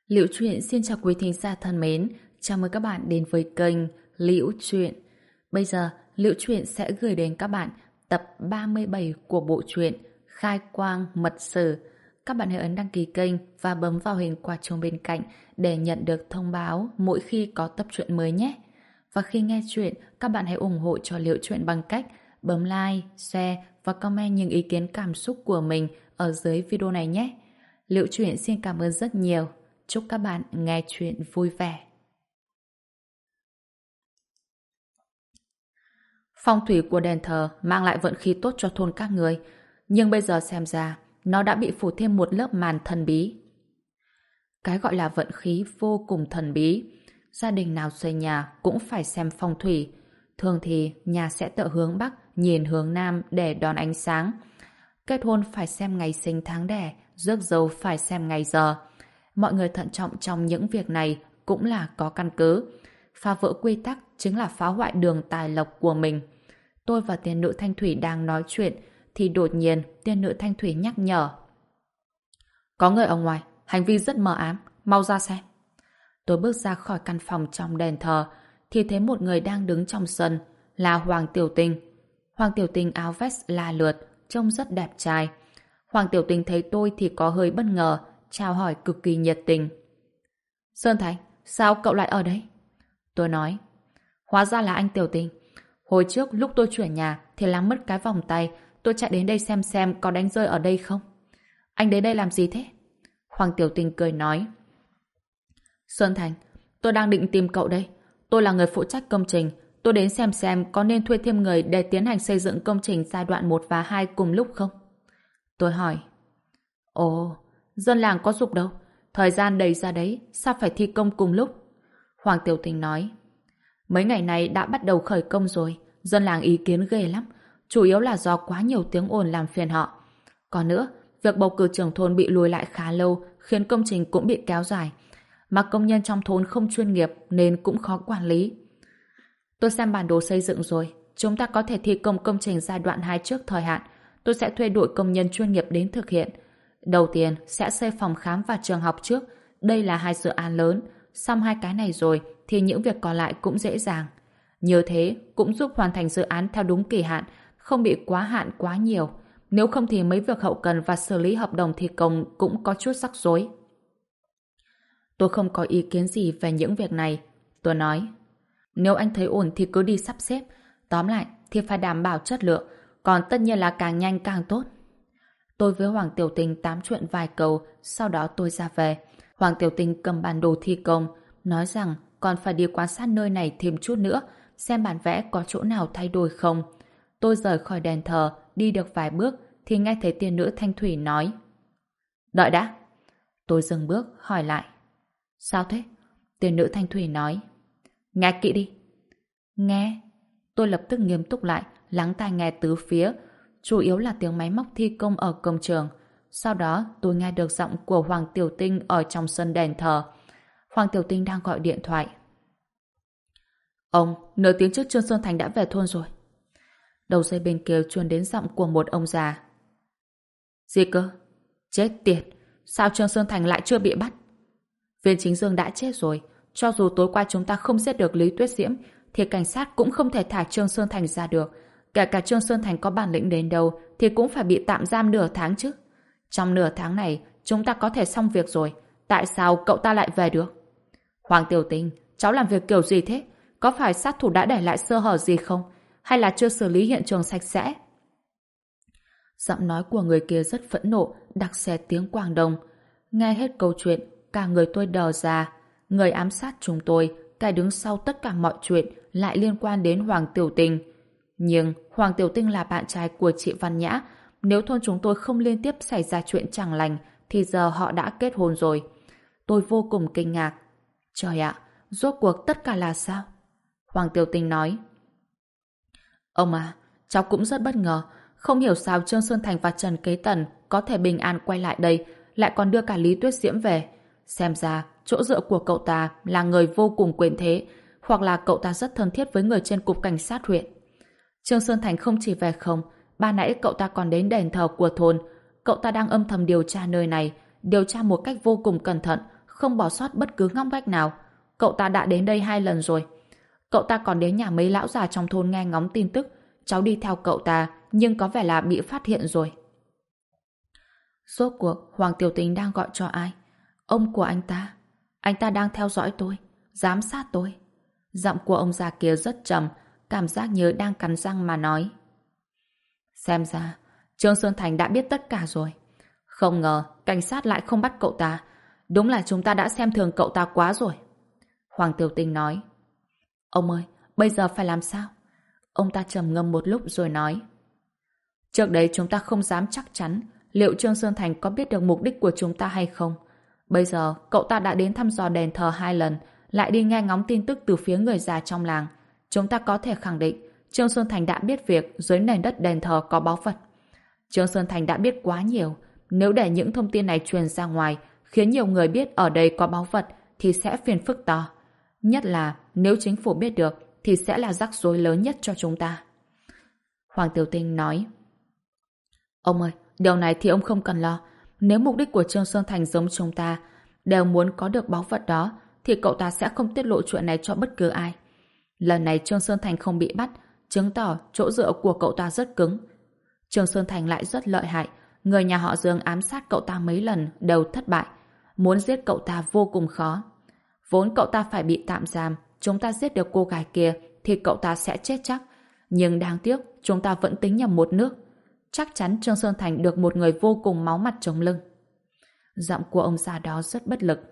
Liễu Chuyện xin chào quý thính giả thân mến, chào mừng các bạn đến với kênh Liễu Chuyện. Bây giờ, Liễu Chuyện sẽ gửi đến các bạn tập 37 của bộ truyện Khai Quang Mật Sử. Các bạn hãy ấn đăng ký kênh và bấm vào hình quả chuông bên cạnh để nhận được thông báo mỗi khi có tập truyện mới nhé. Và khi nghe chuyện, các bạn hãy ủng hộ cho Liễu Chuyện bằng cách bấm like, share và comment những ý kiến cảm xúc của mình ở dưới video này nhé. Liễu Chuyện xin cảm ơn rất nhiều. Chúc các bạn nghe chuyện vui vẻ. Phong thủy của đền thờ mang lại vận khí tốt cho thôn các người, nhưng bây giờ xem ra nó đã bị phủ thêm một lớp màn thần bí. Cái gọi là vận khí vô cùng thần bí. Gia đình nào xây nhà cũng phải xem phong thủy. Thường thì nhà sẽ tựa hướng Bắc, nhìn hướng Nam để đón ánh sáng. Kết hôn phải xem ngày sinh tháng đẻ, rước dâu phải xem ngày giờ. Mọi người thận trọng trong những việc này cũng là có căn cứ. Phá vỡ quy tắc chính là phá hoại đường tài lộc của mình. Tôi và tiên nữ Thanh Thủy đang nói chuyện thì đột nhiên tiên nữ Thanh Thủy nhắc nhở. Có người ở ngoài, hành vi rất mờ ám, mau ra xem. Tôi bước ra khỏi căn phòng trong đền thờ thì thấy một người đang đứng trong sân là Hoàng Tiểu Tinh. Hoàng Tiểu Tinh áo vest la lượt, trông rất đẹp trai. Hoàng Tiểu Tinh thấy tôi thì có hơi bất ngờ, chào hỏi cực kỳ nhiệt tình. Sơn Thành, sao cậu lại ở đây? Tôi nói, hóa ra là anh Tiểu Tinh. Hồi trước lúc tôi chuyển nhà thì làm mất cái vòng tay, tôi chạy đến đây xem có đánh rơi ở đây không. Anh đến đây làm gì thế? Hoàng Tiểu Tinh cười nói, Sơn Thành, tôi đang định tìm cậu đây. Tôi là người phụ trách công trình. Tôi đến xem có nên thuê thêm người để tiến hành xây dựng công trình giai đoạn 1 và 2 cùng lúc không? Tôi hỏi, ồ, dân làng có giục đâu. Thời gian đầy ra đấy, sao phải thi công cùng lúc? Hoàng Tiểu Tinh nói, mấy ngày này đã bắt đầu khởi công rồi, dân làng ý kiến ghê lắm. Chủ yếu là do quá nhiều tiếng ồn làm phiền họ. Còn nữa, việc bầu cử trưởng thôn bị lùi lại khá lâu, khiến công trình cũng bị kéo dài. Mà công nhân trong thôn không chuyên nghiệp nên cũng khó quản lý. Tôi xem bản đồ xây dựng rồi, chúng ta có thể thi công công trình giai đoạn 2 trước thời hạn. Tôi sẽ thuê đội công nhân chuyên nghiệp đến thực hiện. Đầu tiên sẽ xây phòng khám và trường học trước. Đây là 2 dự án lớn. Xong 2 cái này rồi thì những việc còn lại cũng dễ dàng. Như thế cũng giúp hoàn thành dự án theo đúng kỳ hạn, không bị quá hạn quá nhiều. Nếu không thì mấy việc hậu cần và xử lý hợp đồng thi công cũng có chút rắc rối. Tôi không có ý kiến gì về những việc này. Tôi nói, nếu anh thấy ổn thì cứ đi sắp xếp. Tóm lại thì phải đảm bảo chất lượng, còn tất nhiên là càng nhanh càng tốt. Tôi với Hoàng Tiểu Tinh tám chuyện vài câu, sau đó tôi ra về. Hoàng Tiểu Tinh cầm bản đồ thi công, nói rằng còn phải đi quan sát nơi này thêm chút nữa, xem bản vẽ có chỗ nào thay đổi không. Tôi rời khỏi đền thờ, đi được vài bước thì nghe thấy tiên nữ Thanh Thủy nói, đợi đã. Tôi dừng bước, hỏi lại, sao thế? Tiên nữ Thanh Thủy nói, nghe kỹ đi. Nghe. Tôi lập tức nghiêm túc lại, lắng tai nghe tứ phía, chủ yếu là tiếng máy móc thi công ở công trường. Sau đó tôi nghe được giọng của Hoàng Tiểu Tinh ở trong sân đền thờ. Hoàng Tiểu Tinh đang gọi điện thoại. Ông, nửa tiếng trước Trương Sơn Thành đã về thôn rồi. Đầu dây bên kia truyền đến giọng của một ông già. Gì cơ? Chết tiệt, sao Trương Sơn Thành lại chưa bị bắt? Viên Chính Dương đã chết rồi. Cho dù tối qua chúng ta không giết được Lý Tuyết Diễm thì cảnh sát cũng không thể thả Trương Sơn Thành ra được. Kể cả Trương Sơn Thành có bản lĩnh đến đâu thì cũng phải bị tạm giam nửa tháng chứ. Trong nửa tháng này chúng ta có thể xong việc rồi. Tại sao cậu ta lại về được? Hoàng Tiểu Tinh, cháu làm việc kiểu gì thế? Có phải sát thủ đã để lại sơ hở gì không? Hay là chưa xử lý hiện trường sạch sẽ? Giọng nói của người kia rất phẫn nộ, đặc xé tiếng Quảng Đông. Nghe hết câu chuyện, cả người tôi đờ ra. Người ám sát chúng tôi, cái đứng sau tất cả mọi chuyện lại liên quan đến Hoàng Tiểu Tinh. Nhưng Hoàng Tiểu Tinh là bạn trai của chị Văn Nhã. Nếu thôn chúng tôi không liên tiếp xảy ra chuyện chẳng lành thì giờ họ đã kết hôn rồi. Tôi vô cùng kinh ngạc. Trời ạ, rốt cuộc tất cả là sao? Hoàng Tiểu Tinh nói, ông à, cháu cũng rất bất ngờ. Không hiểu sao Trương Sơn Thành và Trần Kế Tần có thể bình an quay lại đây, lại còn đưa cả Lý Tuyết Diễm về. Xem ra chỗ dựa của cậu ta là người vô cùng quyền thế, hoặc là cậu ta rất thân thiết với người trên cục cảnh sát huyện. Trương Sơn Thành không chỉ về không, ban nãy cậu ta còn đến đền thờ của thôn. Cậu ta đang âm thầm điều tra nơi này, điều tra một cách vô cùng cẩn thận, không bỏ sót bất cứ ngóc ngách nào. Cậu ta đã đến đây 2 lần rồi. Cậu ta còn đến nhà mấy lão già trong thôn nghe ngóng tin tức. Cháu đi theo cậu ta, nhưng có vẻ là bị phát hiện rồi. Rốt cuộc, Hoàng Tiểu Tình đang gọi cho ai? Ông của anh ta. Anh ta đang theo dõi tôi, giám sát tôi. Giọng của ông già kia rất trầm, cảm giác như đang cắn răng mà nói. Xem ra, Trương Sơn Thành đã biết tất cả rồi. Không ngờ, cảnh sát lại không bắt cậu ta. Đúng là chúng ta đã xem thường cậu ta quá rồi. Hoàng Tiểu Tình nói. Ông ơi, bây giờ phải làm sao? Ông ta trầm ngâm một lúc rồi nói. Trước đây chúng ta không dám chắc chắn liệu Trương Sơn Thành có biết được mục đích của chúng ta hay không. Bây giờ, cậu ta đã đến thăm dò đền thờ 2 lần, lại đi nghe ngóng tin tức từ phía người già trong làng. Chúng ta có thể khẳng định Trương Sơn Thành đã biết việc dưới nền đất đền thờ có báu vật. Trương Sơn Thành đã biết quá nhiều. Nếu để những thông tin này truyền ra ngoài, khiến nhiều người biết ở đây có báu vật, thì sẽ phiền phức to. Nhất là nếu chính phủ biết được, thì sẽ là rắc rối lớn nhất cho chúng ta. Hoàng Tiểu Tinh nói. Ông ơi, điều này thì ông không cần lo. Nếu mục đích của Trương Sơn Thành giống chúng ta, đều muốn có được báu vật đó, thì cậu ta sẽ không tiết lộ chuyện này cho bất cứ ai. Lần này Trương Sơn Thành không bị bắt, chứng tỏ chỗ dựa của cậu ta rất cứng. Trương Sơn Thành lại rất lợi hại. Người nhà họ Dương ám sát cậu ta mấy lần đều thất bại. Muốn giết cậu ta vô cùng khó. Vốn cậu ta phải bị tạm giam, chúng ta giết được cô gái kia thì cậu ta sẽ chết chắc. Nhưng đáng tiếc, chúng ta vẫn tính nhầm một nước. Chắc chắn Trương Sơn Thành được một người vô cùng máu mặt chống lưng. Giọng của ông già đó rất bất lực.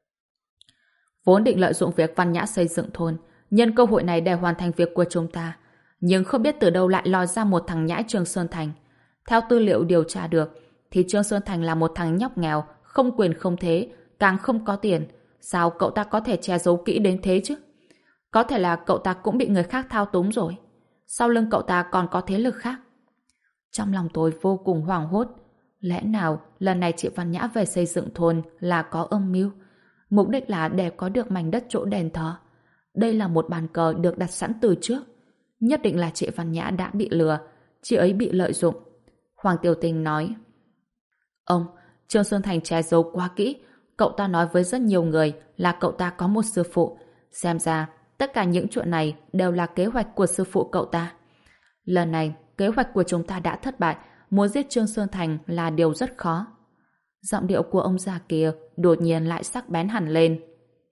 Vốn định lợi dụng việc Văn Nhã xây dựng thôn, nhân cơ hội này để hoàn thành việc của chúng ta. Nhưng không biết từ đâu lại lòi ra một thằng nhãi Trương Sơn Thành. Theo tư liệu điều tra được, thì Trương Sơn Thành là một thằng nhóc nghèo, không quyền không thế, càng không có tiền. Sao cậu ta có thể che giấu kỹ đến thế chứ? Có thể là cậu ta cũng bị người khác thao túng rồi. Sau lưng cậu ta còn có thế lực khác. Trong lòng tôi vô cùng hoảng hốt. Lẽ nào lần này chị Văn Nhã về xây dựng thôn là có âm mưu? Mục đích là để có được mảnh đất chỗ đền thờ. Đây là một bàn cờ được đặt sẵn từ trước. Nhất định là chị Văn Nhã đã bị lừa. Chị ấy bị lợi dụng. Hoàng Tiểu Tình nói. Ông, Trương Xuân Thành che giấu quá kỹ. Cậu ta nói với rất nhiều người là cậu ta có một sư phụ. Xem ra, tất cả những chuyện này đều là kế hoạch của sư phụ cậu ta. Lần này, kế hoạch của chúng ta đã thất bại. Muốn giết Trương Xuân Thành là điều rất khó. Giọng điệu của ông già kia đột nhiên lại sắc bén hẳn lên.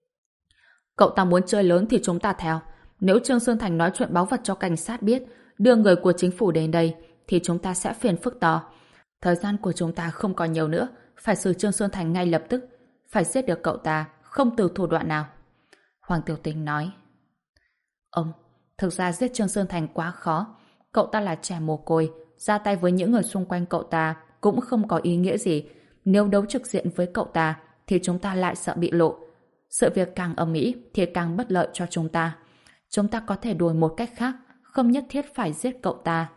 Cậu ta muốn chơi lớn thì chúng ta theo. Nếu Trương Xuân Thành nói chuyện báu vật cho cảnh sát biết, đưa người của chính phủ đến đây, thì chúng ta sẽ phiền phức to. Thời gian của chúng ta không còn nhiều nữa, phải xử Trương Xuân Thành ngay lập tức, phải giết được cậu ta, không từ thủ đoạn nào. Hoàng Tiểu Tình nói. Ông, thực ra giết Trương Xuân Thành quá khó. Cậu ta là trẻ mồ côi, ra tay với những người xung quanh cậu ta cũng không có ý nghĩa gì. Nếu đấu trực diện với cậu ta, thì chúng ta lại sợ bị lộ. Sự việc càng ầm ĩ thì càng bất lợi cho chúng ta. Chúng ta có thể đuổi một cách khác, không nhất thiết phải giết cậu ta.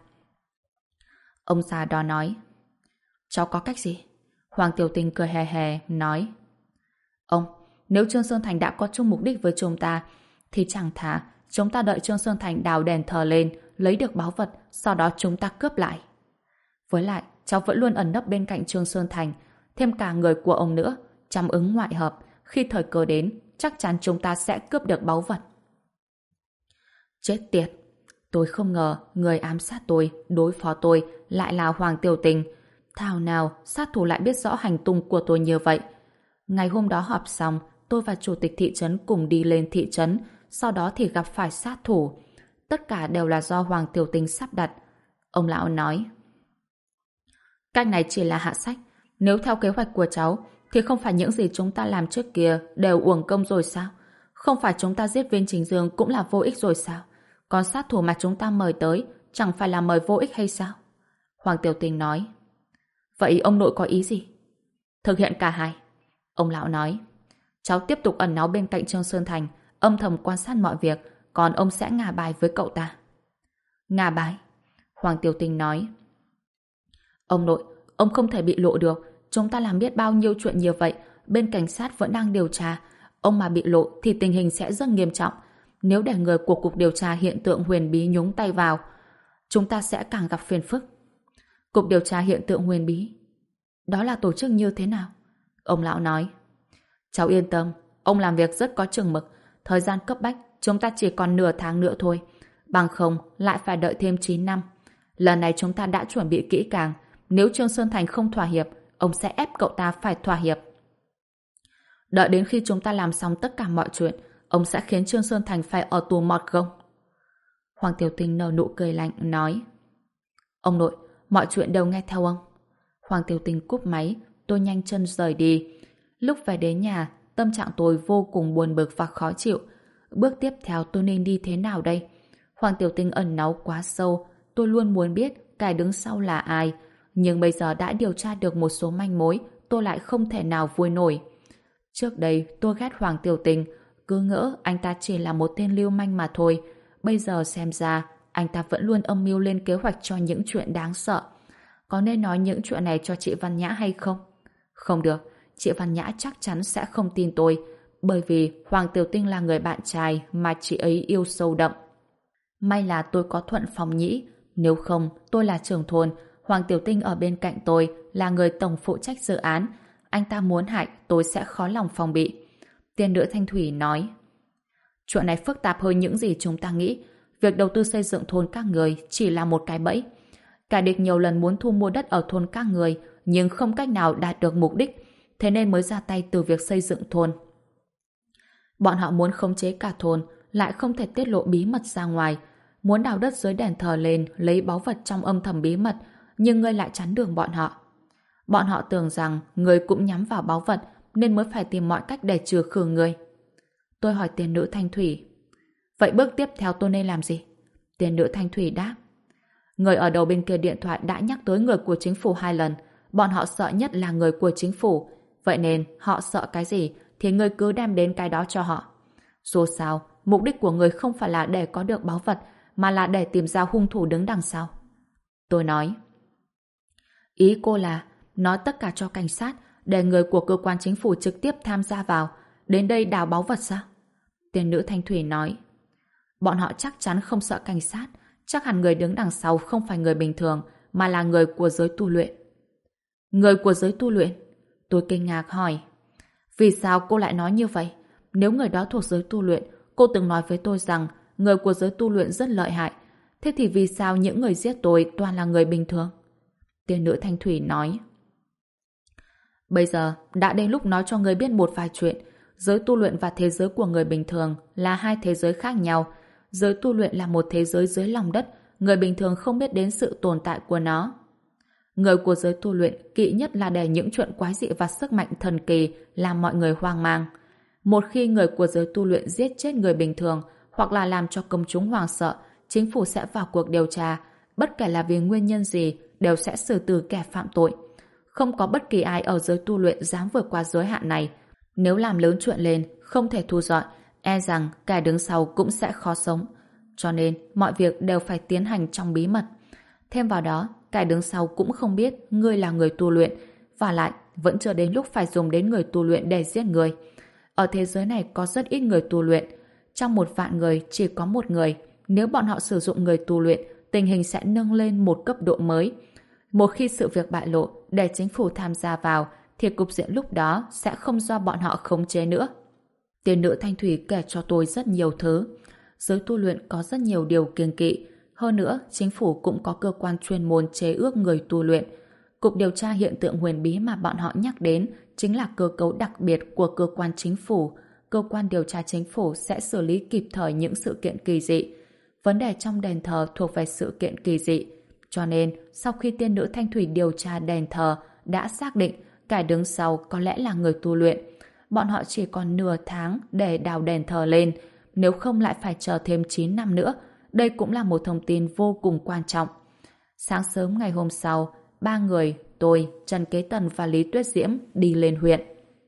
Ông già đó nói. Cháu có cách gì? Hoàng Tiểu Tình cười hề hề, nói. Ông, nếu Trương Sơn Thành đã có chung mục đích với chúng ta, thì chẳng thà chúng ta đợi Trương Sơn Thành đào đền thờ lên, lấy được báu vật, sau đó chúng ta cướp lại. Với lại, cháu vẫn luôn ẩn nấp bên cạnh Trương Sơn Thành, thêm cả người của ông nữa, trăm ứng ngoại hợp. Khi thời cơ đến, chắc chắn chúng ta sẽ cướp được báu vật. Chết tiệt! Tôi không ngờ người ám sát tôi, đối phó tôi lại là Hoàng Tiểu Tình. Thảo nào sát thủ lại biết rõ hành tung của tôi như vậy. Ngày hôm đó họp xong, tôi và chủ tịch thị trấn cùng đi lên thị trấn, sau đó thì gặp phải sát thủ. Tất cả đều là do Hoàng Tiểu Tình sắp đặt. Ông lão nói. Cách này chỉ là hạ sách. Nếu theo kế hoạch của cháu, thì không phải những gì chúng ta làm trước kia đều uổng công rồi sao? Không phải chúng ta giết viên Chính Dương cũng là vô ích rồi sao? Còn sát thủ mà chúng ta mời tới chẳng phải là mời vô ích hay sao? Hoàng Tiểu Tình nói. Vậy ông nội có ý gì? Thực hiện cả hai. Ông lão nói. Cháu tiếp tục ẩn náu bên cạnh Trương Sơn Thành, âm thầm quan sát mọi việc, còn ông sẽ ngả bài với cậu ta. Ngả bài? Hoàng Tiểu Tình nói. Ông nội, ông không thể bị lộ được. Chúng ta làm biết bao nhiêu chuyện như vậy, bên cảnh sát vẫn đang điều tra. Ông mà bị lộ thì tình hình sẽ rất nghiêm trọng. Nếu để người của Cục Điều tra Hiện tượng Huyền Bí nhúng tay vào, chúng ta sẽ càng gặp phiền phức. Cục Điều tra Hiện tượng Huyền Bí? Đó là tổ chức như thế nào? Ông lão nói. Cháu yên tâm, ông làm việc rất có chừng mực. Thời gian cấp bách, chúng ta chỉ còn nửa tháng nữa thôi. Bằng không, lại phải đợi thêm 9 năm. Lần này chúng ta đã chuẩn bị kỹ càng. Nếu Trương Sơn Thành không thỏa hiệp, ông sẽ ép cậu ta phải thỏa hiệp. Đợi đến khi chúng ta làm xong tất cả mọi chuyện, ông sẽ khiến Trương Sơn Thành phải ở tù mọt gông. Hoàng Tiểu Tinh nở nụ cười lạnh, nói: Ông nội, mọi chuyện đều nghe theo ông. Hoàng Tiểu Tinh cúp máy, tôi nhanh chân rời đi. Lúc về đến nhà, tâm trạng tôi vô cùng buồn bực và khó chịu. Bước tiếp theo tôi nên đi thế nào đây? Hoàng Tiểu Tinh ẩn náu quá sâu, tôi luôn muốn biết kẻ đứng sau là ai. Nhưng bây giờ đã điều tra được một số manh mối, tôi lại không thể nào vui nổi. Trước đây tôi ghét Hoàng Tiểu Tinh, cứ ngỡ anh ta chỉ là một tên lưu manh mà thôi. Bây giờ xem ra, anh ta vẫn luôn âm mưu lên kế hoạch cho những chuyện đáng sợ. Có nên nói những chuyện này cho chị Văn Nhã hay không? Không được, chị Văn Nhã chắc chắn sẽ không tin tôi, bởi vì Hoàng Tiểu Tinh là người bạn trai mà chị ấy yêu sâu đậm. May là tôi có Thuận Phong Nhĩ, nếu không tôi là trưởng thôn, Hoàng Tiểu Tinh ở bên cạnh tôi là người tổng phụ trách dự án, anh ta muốn hại tôi sẽ khó lòng phòng bị. Tiên nữ Thanh Thủy nói: Chuyện này phức tạp hơn những gì chúng ta nghĩ. Việc đầu tư xây dựng thôn các người chỉ là một cái bẫy. Kẻ địch nhiều lần muốn thu mua đất ở thôn các người, nhưng không cách nào đạt được mục đích, thế nên mới ra tay từ việc xây dựng thôn. Bọn họ muốn khống chế cả thôn, lại không thể tiết lộ bí mật ra ngoài. Muốn đào đất dưới đền thờ lên, lấy báu vật trong âm thầm bí mật, nhưng ngươi lại chắn đường bọn họ. Bọn họ tưởng rằng ngươi cũng nhắm vào báu vật, nên mới phải tìm mọi cách để trừ khử ngươi. Tôi hỏi tiên nữ Thanh Thủy: Vậy bước tiếp theo tôi nên làm gì? Tiên nữ Thanh Thủy đáp: Người ở đầu bên kia điện thoại đã nhắc tới người của chính phủ 2 lần. Bọn họ sợ nhất là người của chính phủ. Vậy nên họ sợ cái gì thì người cứ đem đến cái đó cho họ. Dù sao, mục đích của người không phải là để có được báu vật, mà là để tìm ra hung thủ đứng đằng sau. Tôi nói: Ý cô là nói tất cả cho cảnh sát, để người của cơ quan chính phủ trực tiếp tham gia vào, đến đây đào báu vật sao? Tiên nữ Thanh Thủy nói: Bọn họ chắc chắn không sợ cảnh sát, chắc hẳn người đứng đằng sau không phải người bình thường, mà là người của giới tu luyện. Người của giới tu luyện? Tôi kinh ngạc hỏi: Vì sao cô lại nói như vậy? Nếu người đó thuộc giới tu luyện, cô từng nói với tôi rằng người của giới tu luyện rất lợi hại. Thế thì vì sao những người giết tôi toàn là người bình thường? Tiên nữ Thanh Thủy nói: Bây giờ đã đến lúc nói cho người biết một vài chuyện. Giới tu luyện và thế giới của người bình thường là hai thế giới khác nhau. Giới tu luyện là một thế giới dưới lòng đất, người bình thường không biết đến sự tồn tại của nó. Người của giới tu luyện kỵ nhất là để những chuyện quái dị và sức mạnh thần kỳ làm mọi người hoang mang. Một khi người của giới tu luyện giết chết người bình thường hoặc là làm cho công chúng hoảng sợ, chính phủ sẽ vào cuộc điều tra, bất kể là vì nguyên nhân gì đều sẽ xử tử kẻ phạm tội. Không có bất kỳ ai ở giới tu luyện dám vượt qua giới hạn này. Nếu làm lớn chuyện lên, không thể thu dọn, e rằng kẻ đứng sau cũng sẽ khó sống. Cho nên, mọi việc đều phải tiến hành trong bí mật. Thêm vào đó, kẻ đứng sau cũng không biết ngươi là người tu luyện, và lại vẫn chưa đến lúc phải dùng đến người tu luyện để giết người. Ở thế giới này có rất ít người tu luyện. Trong 1.000.000 người chỉ có 1 người. Nếu bọn họ sử dụng người tu luyện, tình hình sẽ nâng lên một cấp độ mới. Một khi sự việc bại lộ để chính phủ tham gia vào, thì cục diện lúc đó sẽ không do bọn họ khống chế nữa. Tiên nữ Thanh Thủy kể cho tôi rất nhiều thứ. Giới tu luyện có rất nhiều điều kiêng kỵ. Hơn nữa, chính phủ cũng có cơ quan chuyên môn chế ước người tu luyện. Cục điều tra hiện tượng huyền bí mà bọn họ nhắc đến chính là cơ cấu đặc biệt của cơ quan chính phủ. Cơ quan điều tra chính phủ sẽ xử lý kịp thời những sự kiện kỳ dị. Vấn đề trong đền thờ thuộc về sự kiện kỳ dị. Cho nên, sau khi tiên nữ Thanh Thủy điều tra đền thờ, đã xác định kẻ đứng sau có lẽ là người tu luyện. Bọn họ chỉ còn nửa tháng để đào đền thờ lên, nếu không lại phải chờ thêm 9 năm nữa. Đây cũng là một thông tin vô cùng quan trọng. Sáng sớm ngày hôm sau, 3 người, tôi, Trần Kế Tần và Lý Tuyết Diễm đi lên huyện.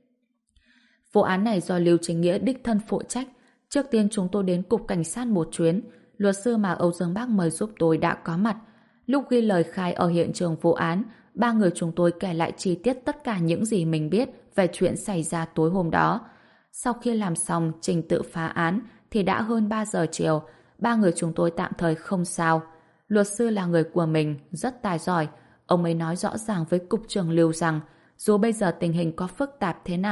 Vụ án này do Lưu Chính Nghĩa đích thân phụ trách. Trước tiên chúng tôi đến cục cảnh sát một chuyến. Luật sư mà Âu Dương Bác mời giúp tôi đã có mặt. Lúc ghi lời khai ở hiện trường vụ án, 3 người chúng tôi kể lại chi tiết tất cả những gì mình biết về chuyện xảy ra tối hôm đó. Sau khi làm xong trình tự phá án thì đã hơn 3 giờ chiều. 3 người chúng tôi tạm thời không sao. Luật sư là người của mình, rất tài giỏi. Ông ấy nói rõ ràng với cục trưởng Lưu rằng dù bây giờ tình hình có phức tạp thế nào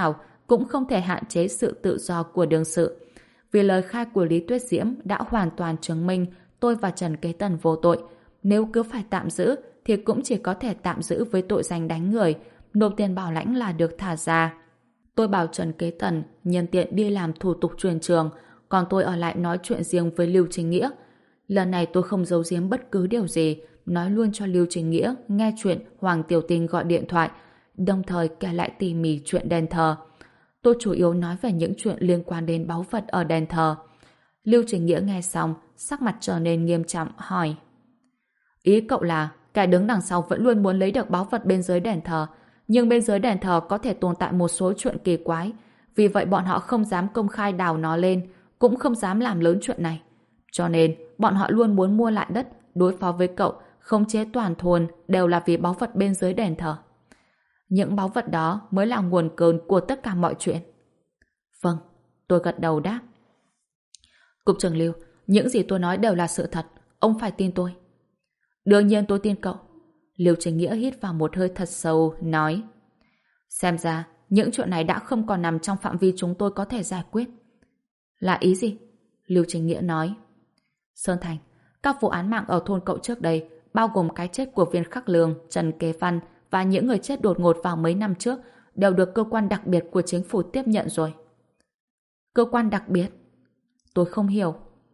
cũng không thể hạn chế sự tự do của đương sự. Vì lời khai của Lý Tuyết Diễm đã hoàn toàn chứng minh tôi và Trần Kế Tần vô tội. Nếu cứ phải tạm giữ thì cũng chỉ có thể tạm giữ với tội danh đánh người, nộp tiền bảo lãnh là được thả ra. Tôi bảo Trần Kế Tần nhân tiện đi làm thủ tục chuyển trường, còn tôi ở lại nói chuyện riêng với Lưu Chính Nghĩa. Lần này tôi không giấu giếm bất cứ điều gì, nói luôn cho Lưu Chính Nghĩa nghe chuyện Hoàng Tiểu Tinh gọi điện thoại, đồng thời kể lại tỉ mỉ chuyện đền thờ. Tôi chủ yếu nói về những chuyện liên quan đến báu vật ở đền thờ. Lưu Chính Nghĩa nghe xong, sắc mặt trở nên nghiêm trọng, hỏi: Ý cậu là kẻ đứng đằng sau vẫn luôn muốn lấy được báu vật bên dưới đền thờ, nhưng bên dưới đền thờ có thể tồn tại một số chuyện kỳ quái, vì vậy bọn họ không dám công khai đào nó lên, cũng không dám làm lớn chuyện này. Cho nên, bọn họ luôn muốn mua lại đất, đối phó với cậu, khống chế toàn thôn đều là vì báu vật bên dưới đền thờ. Những báu vật đó mới là nguồn cơn của tất cả mọi chuyện. Vâng, tôi gật đầu đáp. Cục trưởng Lưu, những gì tôi nói đều là sự thật, ông phải tin tôi. Đương nhiên tôi tin cậu. Lưu Chính Nghĩa hít vào một hơi thật sâu, nói: Xem ra, những chuyện này đã không còn nằm trong phạm vi chúng tôi có thể giải quyết. Là ý gì? Lưu Chính Nghĩa nói: Sơn Thành, các vụ án mạng ở thôn cậu trước đây, bao gồm cái chết của Viên Khắc Lương, Trần Kế Văn và những người chết đột ngột vào mấy năm trước, đều được cơ quan đặc biệt của chính phủ tiếp nhận rồi. Cơ quan đặc biệt? Tôi không hiểu.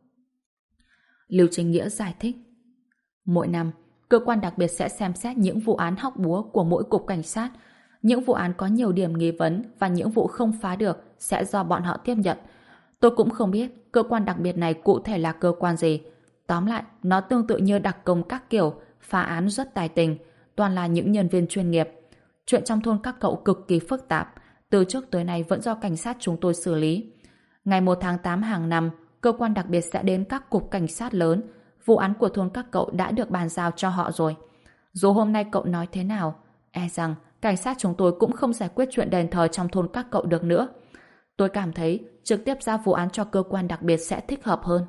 Lưu Chính Nghĩa giải thích: Mỗi năm, cơ quan đặc biệt sẽ xem xét những vụ án hóc búa của mỗi cục cảnh sát. Những vụ án có nhiều điểm nghi vấn và những vụ không phá được sẽ do bọn họ tiếp nhận. Tôi cũng không biết cơ quan đặc biệt này cụ thể là cơ quan gì. Tóm lại, nó tương tự như đặc công các kiểu, phá án rất tài tình, toàn là những nhân viên chuyên nghiệp. Chuyện trong thôn các cậu cực kỳ phức tạp, từ trước tới nay vẫn do cảnh sát chúng tôi xử lý. Ngày 1 tháng 8 hàng năm, cơ quan đặc biệt sẽ đến các cục cảnh sát lớn. Vụ án của thôn các cậu đã được bàn giao cho họ rồi. Dù hôm nay cậu nói thế nào, e rằng cảnh sát chúng tôi cũng không giải quyết chuyện đền thờ trong thôn các cậu được nữa. Tôi cảm thấy trực tiếp giao vụ án cho cơ quan đặc biệt sẽ thích hợp hơn.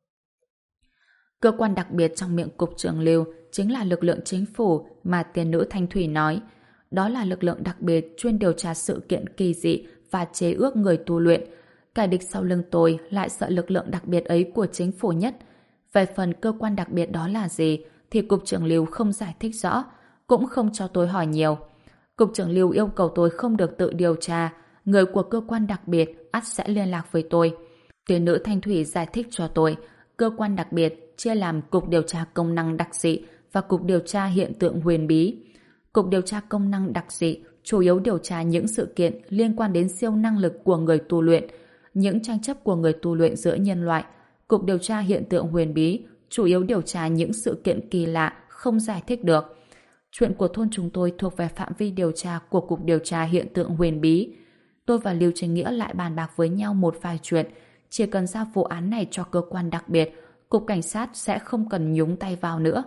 Cơ quan đặc biệt trong miệng cục trưởng Lưu chính là lực lượng chính phủ mà tiền nữ Thanh Thủy nói. Đó là lực lượng đặc biệt chuyên điều tra sự kiện kỳ dị và chế ước người tu luyện. Kẻ địch sau lưng tôi lại sợ lực lượng đặc biệt ấy của chính phủ nhất. Về phần cơ quan đặc biệt đó là gì thì cục trưởng Lưu không giải thích rõ, cũng không cho tôi hỏi nhiều. Cục trưởng Lưu yêu cầu tôi không được tự điều tra, người của cơ quan đặc biệt ắt sẽ liên lạc với tôi. Tiền nữ Thanh Thủy giải thích cho tôi, cơ quan đặc biệt chia làm cục điều tra công năng đặc dị và cục điều tra hiện tượng huyền bí. Cục điều tra công năng đặc dị chủ yếu điều tra những sự kiện liên quan đến siêu năng lực của người tu luyện, những tranh chấp của người tu luyện giữa nhân loại. Cục điều tra hiện tượng huyền bí chủ yếu điều tra những sự kiện kỳ lạ không giải thích được. Chuyện của thôn chúng tôi thuộc về phạm vi điều tra của Cục điều tra hiện tượng huyền bí. Tôi và Lưu Chính Nghĩa lại bàn bạc với nhau một vài chuyện. Chỉ cần giao vụ án này cho cơ quan đặc biệt, Cục Cảnh sát sẽ không cần nhúng tay vào nữa.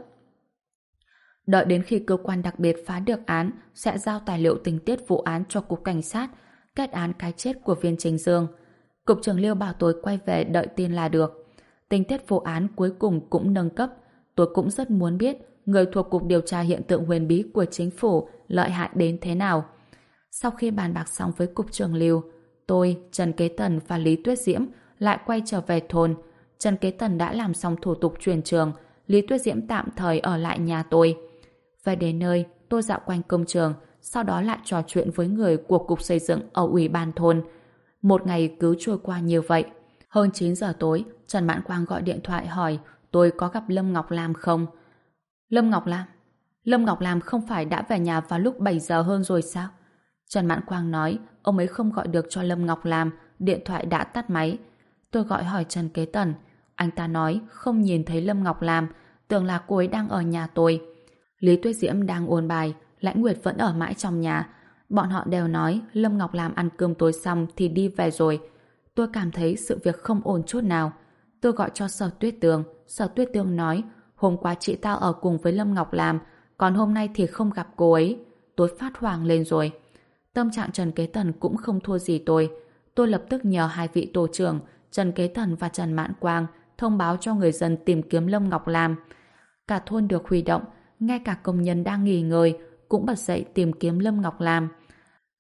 Đợi đến khi cơ quan đặc biệt phá được án, sẽ giao tài liệu tình tiết vụ án cho Cục Cảnh sát, kết án cái chết của Viên Trình Dương. Cục trưởng Liêu bảo tôi quay về đợi tin là được. Tình tiết vụ án cuối cùng cũng nâng cấp. Tôi cũng rất muốn biết người thuộc Cục điều tra hiện tượng huyền bí của chính phủ lợi hại đến thế nào. Sau khi bàn bạc xong với Cục trưởng Liêu, tôi, Trần Kế Tần và Lý Tuyết Diễm lại quay trở về thôn. Trần Kế Tần đã làm xong thủ tục chuyển trường, Lý Tuyết Diễm tạm thời ở lại nhà tôi. Về đến nơi, tôi dạo quanh công trường, sau đó lại trò chuyện với người của Cục Xây dựng ở Ủy ban thôn. Một ngày cứ trôi qua như vậy. Hơn 9 giờ tối, Trần Mãn Quang gọi điện thoại hỏi tôi có gặp Lâm Ngọc Lam không? Lâm Ngọc Lam? Lâm Ngọc Lam không phải đã về nhà vào lúc 7 giờ hơn rồi sao? Trần Mãn Quang nói ông ấy không gọi được cho Lâm Ngọc Lam, điện thoại đã tắt máy. Tôi gọi hỏi Trần Kế Tần. Anh ta nói không nhìn thấy Lâm Ngọc Lam, tưởng là cô ấy đang ở nhà tôi. Lý Tuyết Diễm đang ôn bài, Lãnh Nguyệt vẫn ở mãi trong nhà. Bọn họ đều nói Lâm Ngọc Lam ăn cơm tối xong thì đi về rồi. Tôi cảm thấy sự việc không ổn chút nào. Tôi gọi cho Sở Tuyết Tường nói hôm qua chị tao ở cùng với Lâm Ngọc Lam, còn hôm nay thì không gặp cô ấy. Tôi phát hoảng lên rồi. Tâm trạng Trần Kế Tần cũng không thua gì tôi. Tôi lập tức nhờ hai vị tổ trưởng Trần Kế Tần và Trần Mãn Quang thông báo cho người dân tìm kiếm Lâm Ngọc Lam. Cả thôn được huy động, ngay cả công nhân đang nghỉ ngơi cũng bật dậy tìm kiếm Lâm Ngọc Lam.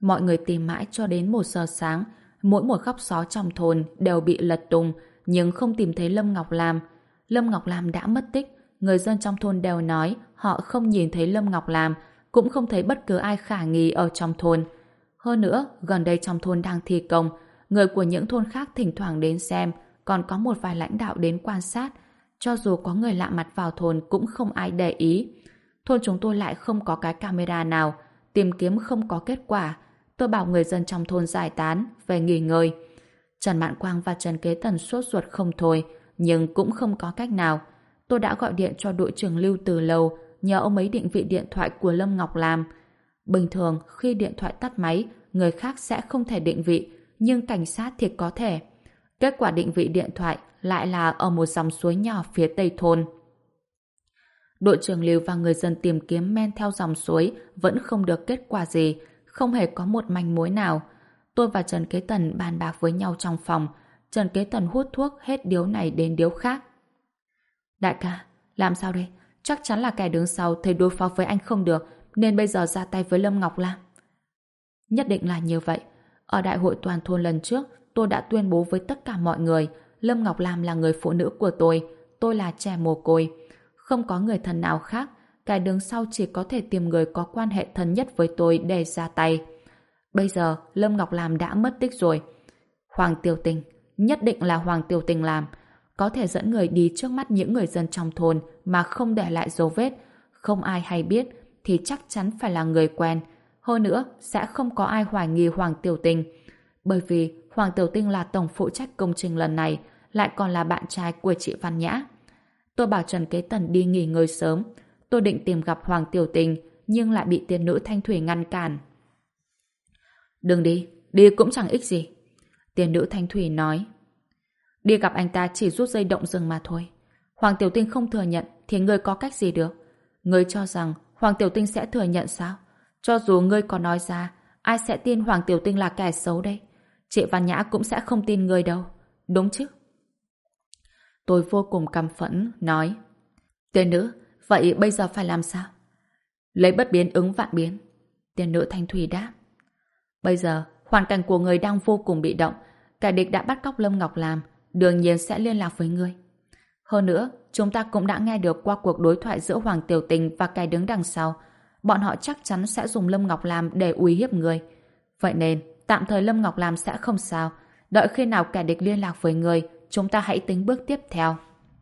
Mọi người tìm mãi cho đến 1 giờ sáng, mỗi một góc xó trong thôn đều bị lật tung, nhưng không tìm thấy Lâm Ngọc Lam. Lâm Ngọc Lam đã mất tích, người dân trong thôn đều nói họ không nhìn thấy Lâm Ngọc Lam, cũng không thấy bất cứ ai khả nghi ở trong thôn. Hơn nữa, gần đây trong thôn đang thi công, người của những thôn khác thỉnh thoảng đến xem, còn có một vài lãnh đạo đến quan sát. Cho dù có người lạ mặt vào thôn cũng không ai để ý. Thôn chúng tôi lại không có cái camera nào, tìm kiếm không có kết quả. Tôi bảo người dân trong thôn giải tán, về nghỉ ngơi. Trần Mạn Quang và Trần Kế Tần sốt ruột không thôi, nhưng cũng không có cách nào. Tôi đã gọi điện cho đội trưởng Lưu từ lâu, nhờ ông ấy định vị điện thoại của Lâm Ngọc Lam. Bình thường, khi điện thoại tắt máy, người khác sẽ không thể định vị, nhưng cảnh sát thì có thể. Kết quả định vị điện thoại lại là ở một dòng suối nhỏ phía tây thôn. Đội trưởng Lưu và người dân tìm kiếm men theo dòng suối vẫn không được kết quả gì, không hề có một manh mối nào. Tôi và Trần Kế Tần bàn bạc với nhau trong phòng. Trần Kế Tần hút thuốc hết điếu này đến điếu khác. Đại ca, làm sao đây? Chắc chắn là kẻ đứng sau thấy đối phó với anh không được, nên bây giờ ra tay với Lâm Ngọc Lam. Nhất định là như vậy. Ở đại hội toàn thôn lần trước, tôi đã tuyên bố với tất cả mọi người, Lâm Ngọc Lam là người phụ nữ của tôi là trẻ mồ côi. Không có người thân nào khác, kẻ đứng sau chỉ có thể tìm người có quan hệ thân nhất với tôi để ra tay. Bây giờ, Lâm Ngọc Lam đã mất tích rồi. Hoàng Tiểu Tình, nhất định là Hoàng Tiểu Tình làm. Có thể dẫn người đi trước mắt những người dân trong thôn mà không để lại dấu vết, không ai hay biết, thì chắc chắn phải là người quen. Hơn nữa, sẽ không có ai hoài nghi Hoàng Tiểu Tình. Bởi vì Hoàng Tiểu Tinh là tổng phụ trách công trình lần này, lại còn là bạn trai của chị Văn Nhã. Tôi bảo Trần Kế Tần đi nghỉ ngơi sớm. Tôi định tìm gặp Hoàng Tiểu Tình, nhưng lại bị tiên nữ Thanh Thủy ngăn cản. Đừng đi, đi cũng chẳng ích gì. Tiên nữ Thanh Thủy nói. Đi gặp anh ta chỉ rút dây động rừng mà thôi. Hoàng Tiểu Tinh không thừa nhận thì ngươi có cách gì được? Ngươi cho rằng Hoàng Tiểu Tinh sẽ thừa nhận sao? Cho dù ngươi có nói ra, ai sẽ tin Hoàng Tiểu Tinh là kẻ xấu đây? Chị Văn Nhã cũng sẽ không tin ngươi đâu. Đúng chứ? Tôi vô cùng căm phẫn, nói. Tiên nữ, vậy bây giờ phải làm sao? Lấy bất biến ứng vạn biến. Tiên nữ Thanh Thủy đáp. Bây giờ, hoàn cảnh của người đang vô cùng bị động. Kẻ địch đã bắt cóc Lâm Ngọc Lam, đương nhiên sẽ liên lạc với ngươi. Hơn nữa, chúng ta cũng đã nghe được qua cuộc đối thoại giữa Hoàng Tiểu Tình và kẻ đứng đằng sau. Bọn họ chắc chắn sẽ dùng Lâm Ngọc Lam để uy hiếp ngươi. Vậy nên, tạm thời Lâm Ngọc Lam sẽ không sao. Đợi khi nào kẻ địch liên lạc với ngươi, chúng ta hãy tính bước tiếp theo.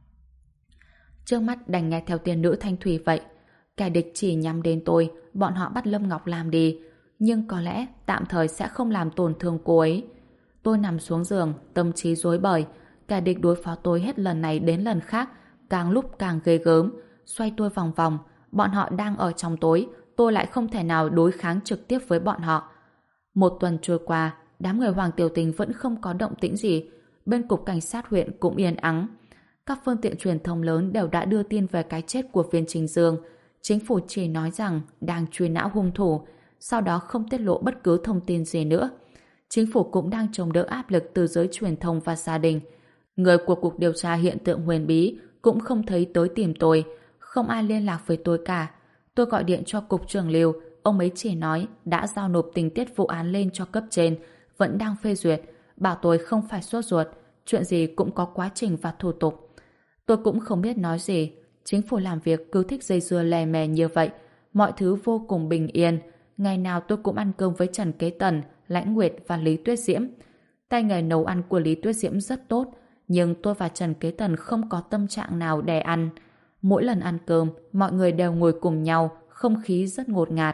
Trước mắt đành nghe theo tiên nữ Thanh Thủy vậy. Kẻ địch chỉ nhắm đến tôi, bọn họ bắt Lâm Ngọc Lam đi. Nhưng có lẽ tạm thời sẽ không làm tổn thương cô ấy. Tôi nằm xuống giường, tâm trí rối bời. Kẻ địch đối phó tôi hết lần này đến lần khác, càng lúc càng ghê gớm. Xoay tôi vòng vòng, bọn họ đang ở trong tối, tôi lại không thể nào đối kháng trực tiếp với bọn họ. 1 tuần trôi qua, đám người Hoàng Tiểu Tình vẫn không có động tĩnh gì. Bên cục cảnh sát huyện cũng yên ắng. Các phương tiện truyền thông lớn đều đã đưa tin về cái chết của Viên Trình Dương. Chính phủ chỉ nói rằng đang truy nã hung thủ, sau đó không tiết lộ bất cứ thông tin gì nữa. Chính phủ cũng đang chống đỡ áp lực từ giới truyền thông và gia đình. Người của Cục Điều tra Hiện tượng huyền bí cũng không thấy tới tìm tôi, không ai liên lạc với tôi cả. Tôi gọi điện cho Cục trưởng Lưu, ông ấy chỉ nói đã giao nộp tình tiết vụ án lên cho cấp trên, vẫn đang phê duyệt, bảo tôi không phải sốt ruột, chuyện gì cũng có quá trình và thủ tục. Tôi cũng không biết nói gì, chính phủ làm việc cứ thích dây dưa lè mè như vậy, mọi thứ vô cùng bình yên. Ngày nào tôi cũng ăn cơm với Trần Kế Tần, Lãnh Nguyệt và Lý Tuyết Diễm. Tay nghề nấu ăn của Lý Tuyết Diễm rất tốt, nhưng tôi và Trần Kế Tần không có tâm trạng nào để ăn. Mỗi lần ăn cơm, mọi người đều ngồi cùng nhau, không khí rất ngột ngạt.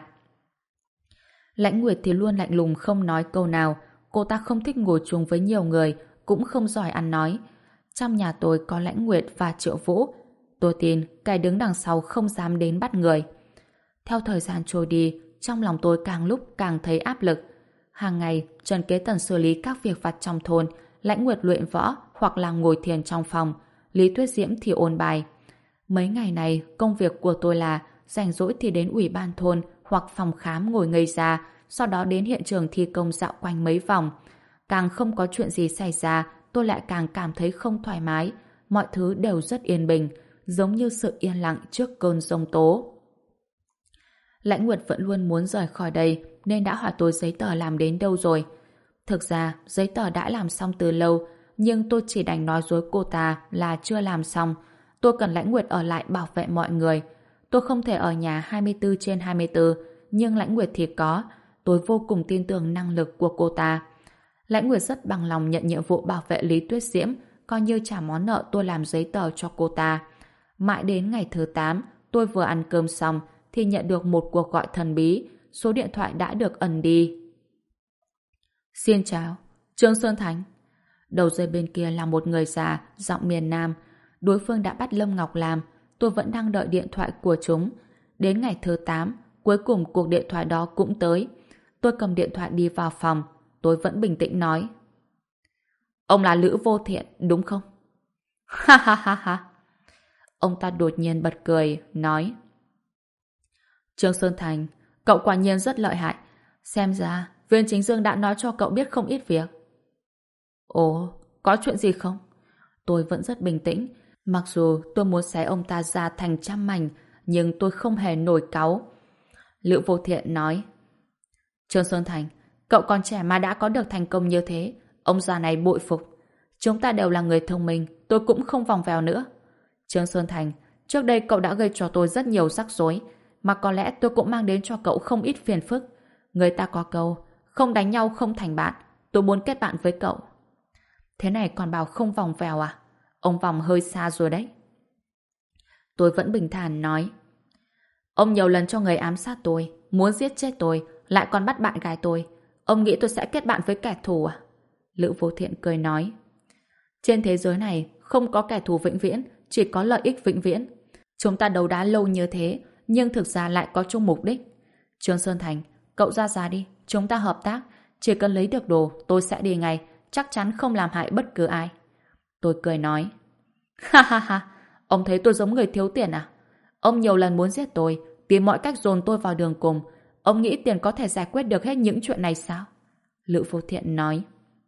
Lãnh Nguyệt thì luôn lạnh lùng không nói câu nào, cô ta không thích ngồi chung với nhiều người, cũng không giỏi ăn nói. Trong nhà tôi có Lãnh Nguyệt và Triệu Vũ. Tôi tin kẻ đứng đằng sau không dám đến bắt người. Theo thời gian trôi đi, trong lòng tôi càng lúc càng thấy áp lực. Hàng ngày, Trần Kế Tần xử lý các việc vặt trong thôn, Lãnh Nguyệt luyện võ hoặc là ngồi thiền trong phòng, Lý Tuyết Diễm thì ôn bài. Mấy ngày này, công việc của tôi là rảnh rỗi thì đến ủy ban thôn hoặc phòng khám ngồi ngây ra, sau đó đến hiện trường thi công dạo quanh mấy vòng. Càng không có chuyện gì xảy ra, tôi lại càng cảm thấy không thoải mái. Mọi thứ đều rất yên bình, giống như sự yên lặng trước cơn giông tố. Lãnh Nguyệt vẫn luôn muốn rời khỏi đây, nên đã hỏi tôi giấy tờ làm đến đâu rồi. Thực ra, giấy tờ đã làm xong từ lâu, nhưng tôi chỉ đành nói dối cô ta là chưa làm xong. Tôi cần Lãnh Nguyệt ở lại bảo vệ mọi người. Tôi không thể ở nhà 24/24, nhưng Lãnh Nguyệt thì có. Tôi vô cùng tin tưởng năng lực của cô ta. Lãnh Nguyệt rất bằng lòng nhận nhiệm vụ bảo vệ Lý Tuyết Diễm, coi như trả món nợ tôi làm giấy tờ cho cô ta. Mãi đến ngày thứ 8, tôi vừa ăn cơm xong thì nhận được một cuộc gọi thần bí. Số điện thoại đã được ẩn đi. Xin chào, Trương Sơn Thành. Đầu dây bên kia là một người già, giọng miền Nam. Đối phương đã bắt Lâm Ngọc làm. Tôi vẫn đang đợi điện thoại của chúng. Đến ngày thứ 8, cuối cùng cuộc điện thoại đó cũng tới. Tôi cầm điện thoại đi vào phòng. Tôi vẫn bình tĩnh nói. Ông là Lữ Vô Thiện, đúng không? Ha ha ha ha. Ông ta đột nhiên bật cười, nói. Trương Sơn Thành, cậu quả nhiên rất lợi hại. Xem ra, Viên Chính Dương đã nói cho cậu biết không ít việc. Ồ, có chuyện gì không? Tôi vẫn rất bình tĩnh. Mặc dù tôi muốn xé ông ta ra thành trăm mảnh, nhưng tôi không hề nổi cáu. Lữ Vô Thiện nói. Trương Sơn Thành, cậu còn trẻ mà đã có được thành công như thế. Ông già này bội phục. Chúng ta đều là người thông minh, tôi cũng không vòng vèo nữa. Trương Sơn Thành, trước đây cậu đã gây cho tôi rất nhiều rắc rối, mà có lẽ tôi cũng mang đến cho cậu không ít phiền phức. Người ta có câu, không đánh nhau không thành bạn. Tôi muốn kết bạn với cậu. Thế này còn bảo không vòng vèo à? Ông vòng hơi xa rồi đấy. Tôi vẫn bình thản nói. Ông nhiều lần cho người ám sát tôi, muốn giết chết tôi, lại còn bắt bạn gái tôi. Ông nghĩ tôi sẽ kết bạn với kẻ thù à? Lữ Vô Thiện cười nói. Trên thế giới này không có kẻ thù vĩnh viễn, chỉ có lợi ích vĩnh viễn. Chúng ta đấu đá lâu như thế, nhưng thực ra lại có chung mục đích. Trương Sơn Thành, cậu ra đi, chúng ta hợp tác. Chỉ cần lấy được đồ, tôi sẽ đi ngay, chắc chắn không làm hại bất cứ ai. Tôi cười nói. Ha ha ha, ông thấy tôi giống người thiếu tiền à? Ông nhiều lần muốn giết tôi, tìm mọi cách dồn tôi vào đường cùng. Ông nghĩ tiền có thể giải quyết được hết những chuyện này sao? Lữ Vô Thiện nói.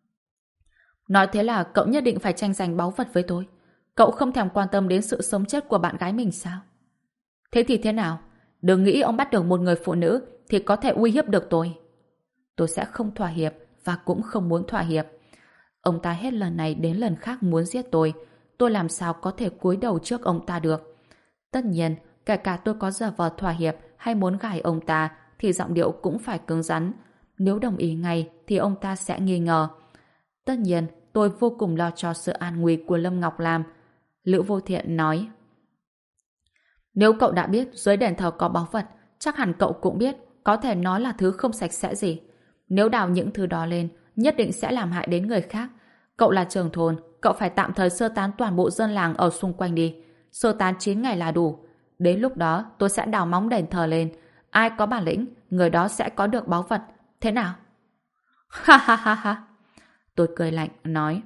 Nói thế là cậu nhất định phải tranh giành báu vật với tôi. Cậu không thèm quan tâm đến sự sống chết của bạn gái mình sao? Thế thì thế nào? Đừng nghĩ ông bắt được một người phụ nữ thì có thể uy hiếp được tôi. Tôi sẽ không thỏa hiệp và cũng không muốn thỏa hiệp. Ông ta hết lần này đến lần khác muốn giết tôi làm sao có thể cúi đầu trước ông ta được. Tất nhiên, kể cả tôi có giả vờ thỏa hiệp hay muốn gài ông ta thì giọng điệu cũng phải cứng rắn. Nếu đồng ý ngay thì ông ta sẽ nghi ngờ. Tất nhiên, tôi vô cùng lo cho sự an nguy của Lâm Ngọc Lam. Lữ Vô Thiện nói. Nếu cậu đã biết dưới đền thờ có báu vật, chắc hẳn cậu cũng biết có thể nó là thứ không sạch sẽ gì. Nếu đào những thứ đó lên, nhất định sẽ làm hại đến người khác. Cậu là trưởng thôn, cậu phải tạm thời sơ tán toàn bộ dân làng ở xung quanh đi. Sơ tán 9 ngày là đủ. Đến lúc đó tôi sẽ đào móng đền thờ lên. Ai có bản lĩnh, người đó sẽ có được báu vật. Thế nào? Ha ha ha ha. Tôi cười lạnh, nói.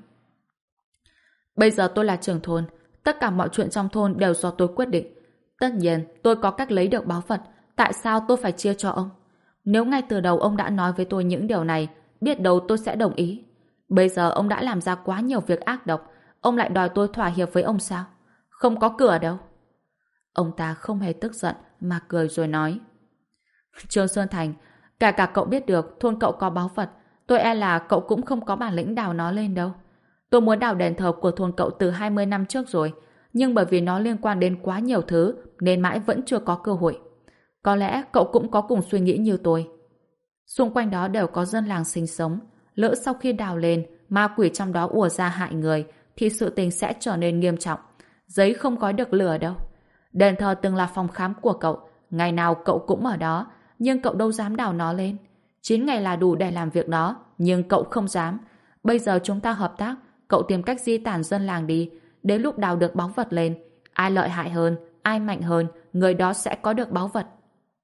Bây giờ tôi là trưởng thôn, tất cả mọi chuyện trong thôn đều do tôi quyết định. Tất nhiên, tôi có cách lấy được báu vật, tại sao tôi phải chia cho ông? Nếu ngay từ đầu ông đã nói với tôi những điều này, biết đâu tôi sẽ đồng ý. Bây giờ ông đã làm ra quá nhiều việc ác độc, ông lại đòi tôi thỏa hiệp với ông sao? Không có cửa đâu. Ông ta không hề tức giận mà cười rồi nói. Trương Sơn Thành, cả cậu biết được thôn cậu có báu vật, tôi e là cậu cũng không có bản lĩnh đào nó lên đâu. Tôi muốn đào đền thờ của thôn cậu từ 20 năm trước rồi, nhưng bởi vì nó liên quan đến quá nhiều thứ nên mãi vẫn chưa có cơ hội. Có lẽ cậu cũng có cùng suy nghĩ như tôi. Xung quanh đó đều có dân làng sinh sống, lỡ sau khi đào lên ma quỷ trong đó ùa ra hại người thì sự tình sẽ trở nên nghiêm trọng. Giấy không gói được lửa đâu. Đền thờ từng là phòng khám của cậu, ngày nào cậu cũng ở đó, nhưng cậu đâu dám đào nó lên. 9 ngày là đủ để làm việc đó, nhưng cậu không dám. Bây giờ chúng ta hợp tác, cậu tìm cách di tản dân làng đi, đến lúc đào được báu vật lên, ai lợi hại hơn, ai mạnh hơn, người đó sẽ có được báu vật.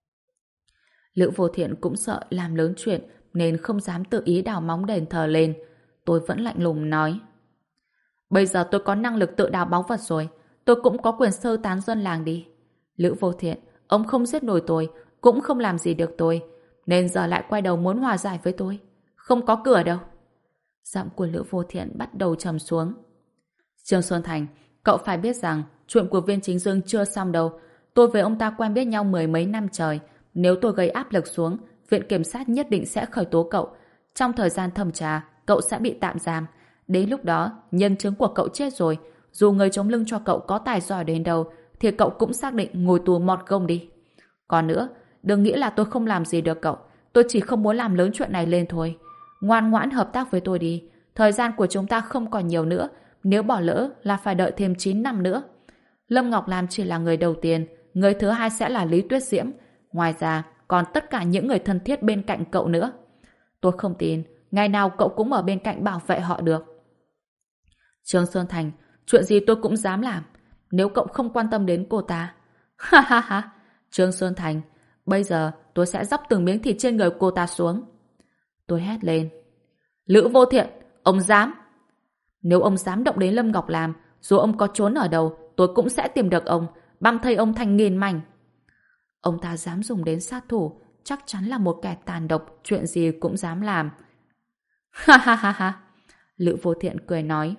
Lữ Vô Thiện cũng sợ làm lớn chuyện nên không dám tự ý đào móng đền thờ lên. Tôi vẫn lạnh lùng nói. Bây giờ tôi có năng lực tự đào báu vật rồi, tôi cũng có quyền sơ tán dân làng đi. Lữ Vô Thiện, ông không giết nổi tôi, cũng không làm gì được tôi, nên giờ lại quay đầu muốn hòa giải với tôi. Không có cửa đâu. Giọng của Lữ Vô Thiện bắt đầu trầm xuống. Trương Xuân Thành, cậu phải biết rằng chuyện của Viên Chính Dương chưa xong đâu. Tôi với ông ta quen biết nhau 10 mấy năm trời. Nếu tôi gây áp lực xuống, viện kiểm sát nhất định sẽ khởi tố cậu. Trong thời gian thẩm tra, cậu sẽ bị tạm giam. Đến lúc đó, nhân chứng của cậu chết rồi. Dù người chống lưng cho cậu có tài giỏi đến đâu, thì cậu cũng xác định ngồi tù mọt gông đi. Còn nữa, đừng nghĩ là tôi không làm gì được cậu. Tôi chỉ không muốn làm lớn chuyện này lên thôi. Ngoan ngoãn hợp tác với tôi đi. Thời gian của chúng ta không còn nhiều nữa. Nếu bỏ lỡ là phải đợi thêm 9 năm nữa. Lâm Ngọc Lam chỉ là người đầu tiên. Người thứ hai sẽ là Lý Tuyết Diễm. Ngoài ra, còn tất cả những người thân thiết bên cạnh cậu nữa. Tôi không tin, ngày nào cậu cũng ở bên cạnh bảo vệ họ được. Trương Sơn Thành, chuyện gì tôi cũng dám làm. Nếu cậu không quan tâm đến cô ta. Ha ha ha. Trương Sơn Thành, bây giờ tôi sẽ dóc từng miếng thịt trên người cô ta xuống. Tôi hét lên. Lữ Vô Thiện, ông dám. Nếu ông dám động đến Lâm Ngọc Lam, dù ông có trốn ở đâu, tôi cũng sẽ tìm được ông, băm thây ông thành nghìn mảnh. Ông ta dám dùng đến sát thủ, chắc chắn là một kẻ tàn độc, chuyện gì cũng dám làm. Ha ha ha ha. Lữ Vô Thiện cười nói.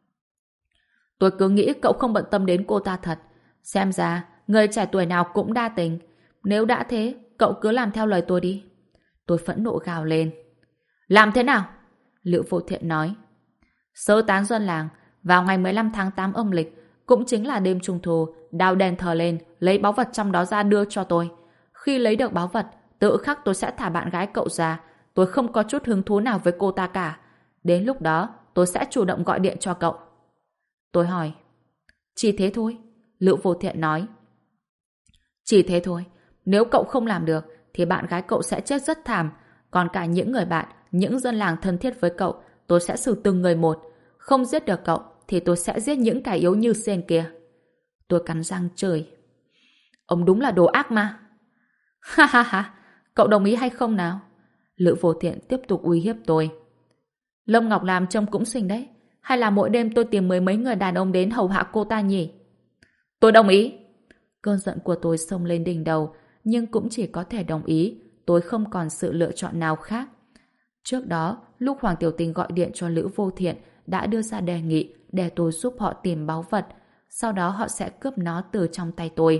Tôi cứ nghĩ cậu không bận tâm đến cô ta thật. Xem ra, người trẻ tuổi nào cũng đa tình. Nếu đã thế, cậu cứ làm theo lời tôi đi. Tôi phẫn nộ gào lên. Làm thế nào? Lữ Vô Thiện nói. Sơ tán dân làng, vào ngày 15 tháng 8 âm lịch, cũng chính là đêm trung thu, đào đèn thờ lên, lấy báu vật trong đó ra đưa cho tôi. Khi lấy được báu vật, tự khắc tôi sẽ thả bạn gái cậu ra. Tôi không có chút hứng thú nào với cô ta cả. Đến lúc đó, tôi sẽ chủ động gọi điện cho cậu. Tôi hỏi. Chỉ thế thôi? Lữ Vô Thiện nói. Chỉ thế thôi. Nếu cậu không làm được, thì bạn gái cậu sẽ chết rất thảm. Còn cả những người bạn, những dân làng thân thiết với cậu, tôi sẽ xử từng người một. Không giết được cậu, thì tôi sẽ giết những kẻ yếu như sen kia. Tôi cắn răng chửi. Ông đúng là đồ ác ma. Ha ha ha, cậu đồng ý hay không nào? Lữ Vô Thiện tiếp tục uy hiếp tôi. Lâm Ngọc Lam trông cũng xinh đấy. Hay là mỗi đêm tôi tìm mười mấy người đàn ông đến hầu hạ cô ta nhỉ? Tôi đồng ý. Cơn giận của tôi xông lên đỉnh đầu, nhưng cũng chỉ có thể đồng ý. Tôi không còn sự lựa chọn nào khác. Trước đó, lúc Hoàng Tiểu Tình gọi điện cho Lữ Vô Thiện đã đưa ra đề nghị để tôi giúp họ tìm báu vật. Sau đó họ sẽ cướp nó từ trong tay tôi.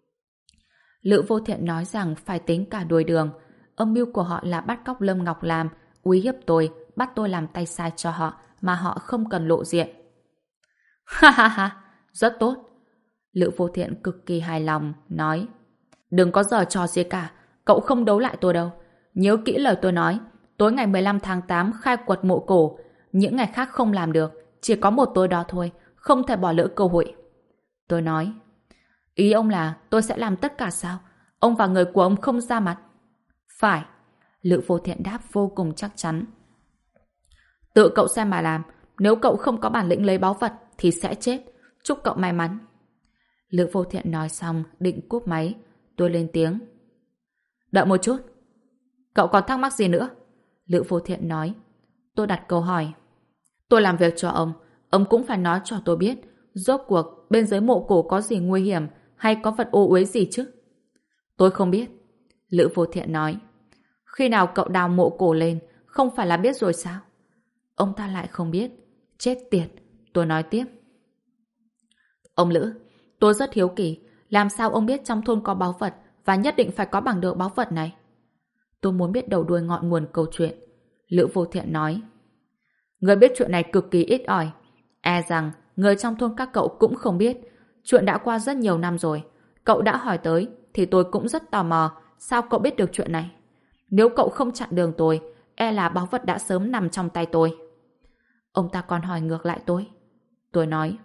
Lữ Vô Thiện nói rằng phải tính cả đuôi đường. Âm mưu của họ là bắt cóc Lâm Ngọc Lam, uy hiếp tôi, bắt tôi làm tay sai cho họ mà họ không cần lộ diện. Ha ha ha, rất tốt. Lữ Vô Thiện cực kỳ hài lòng, nói. Đừng có giở trò gì cả, cậu không đấu lại tôi đâu. Nhớ kỹ lời tôi nói, tối ngày 15 tháng 8 khai quật mộ cổ. Những ngày khác không làm được, chỉ có một tối đó thôi, không thể bỏ lỡ cơ hội. Tôi nói. Ý ông là tôi sẽ làm tất cả sao? Ông và người của ông không ra mặt? Phải. Lữ Vô Thiện đáp vô cùng chắc chắn. Tự cậu xem mà làm. Nếu cậu không có bản lĩnh lấy báu vật thì sẽ chết. Chúc cậu may mắn. Lữ Vô Thiện nói xong định cúp máy. Tôi lên tiếng. Đợi một chút. Cậu còn thắc mắc gì nữa? Lữ Vô Thiện nói. Tôi đặt câu hỏi. Tôi làm việc cho ông cũng phải nói cho tôi biết rốt cuộc bên dưới mộ cổ có gì nguy hiểm hay có vật ô uế gì chứ? Tôi không biết. Lữ Vô Thiện nói. Khi nào cậu đào mộ cổ lên không phải là biết rồi sao? Ông ta lại không biết. Chết tiệt. Tôi nói tiếp. Ông Lữ, tôi rất hiếu kỳ. Làm sao ông biết trong thôn có báu vật và nhất định phải có bằng được báu vật này? Tôi muốn biết đầu đuôi ngọn nguồn câu chuyện. Lữ Vô Thiện nói. Người biết chuyện này cực kỳ ít ỏi. E rằng người trong thôn các cậu cũng không biết. Chuyện đã qua rất nhiều năm rồi. Cậu đã hỏi tới thì tôi cũng rất tò mò. Sao cậu biết được chuyện này? Nếu cậu không chặn đường tôi, e là báu vật đã sớm nằm trong tay tôi. Ông ta còn hỏi ngược lại tôi. Tôi nói.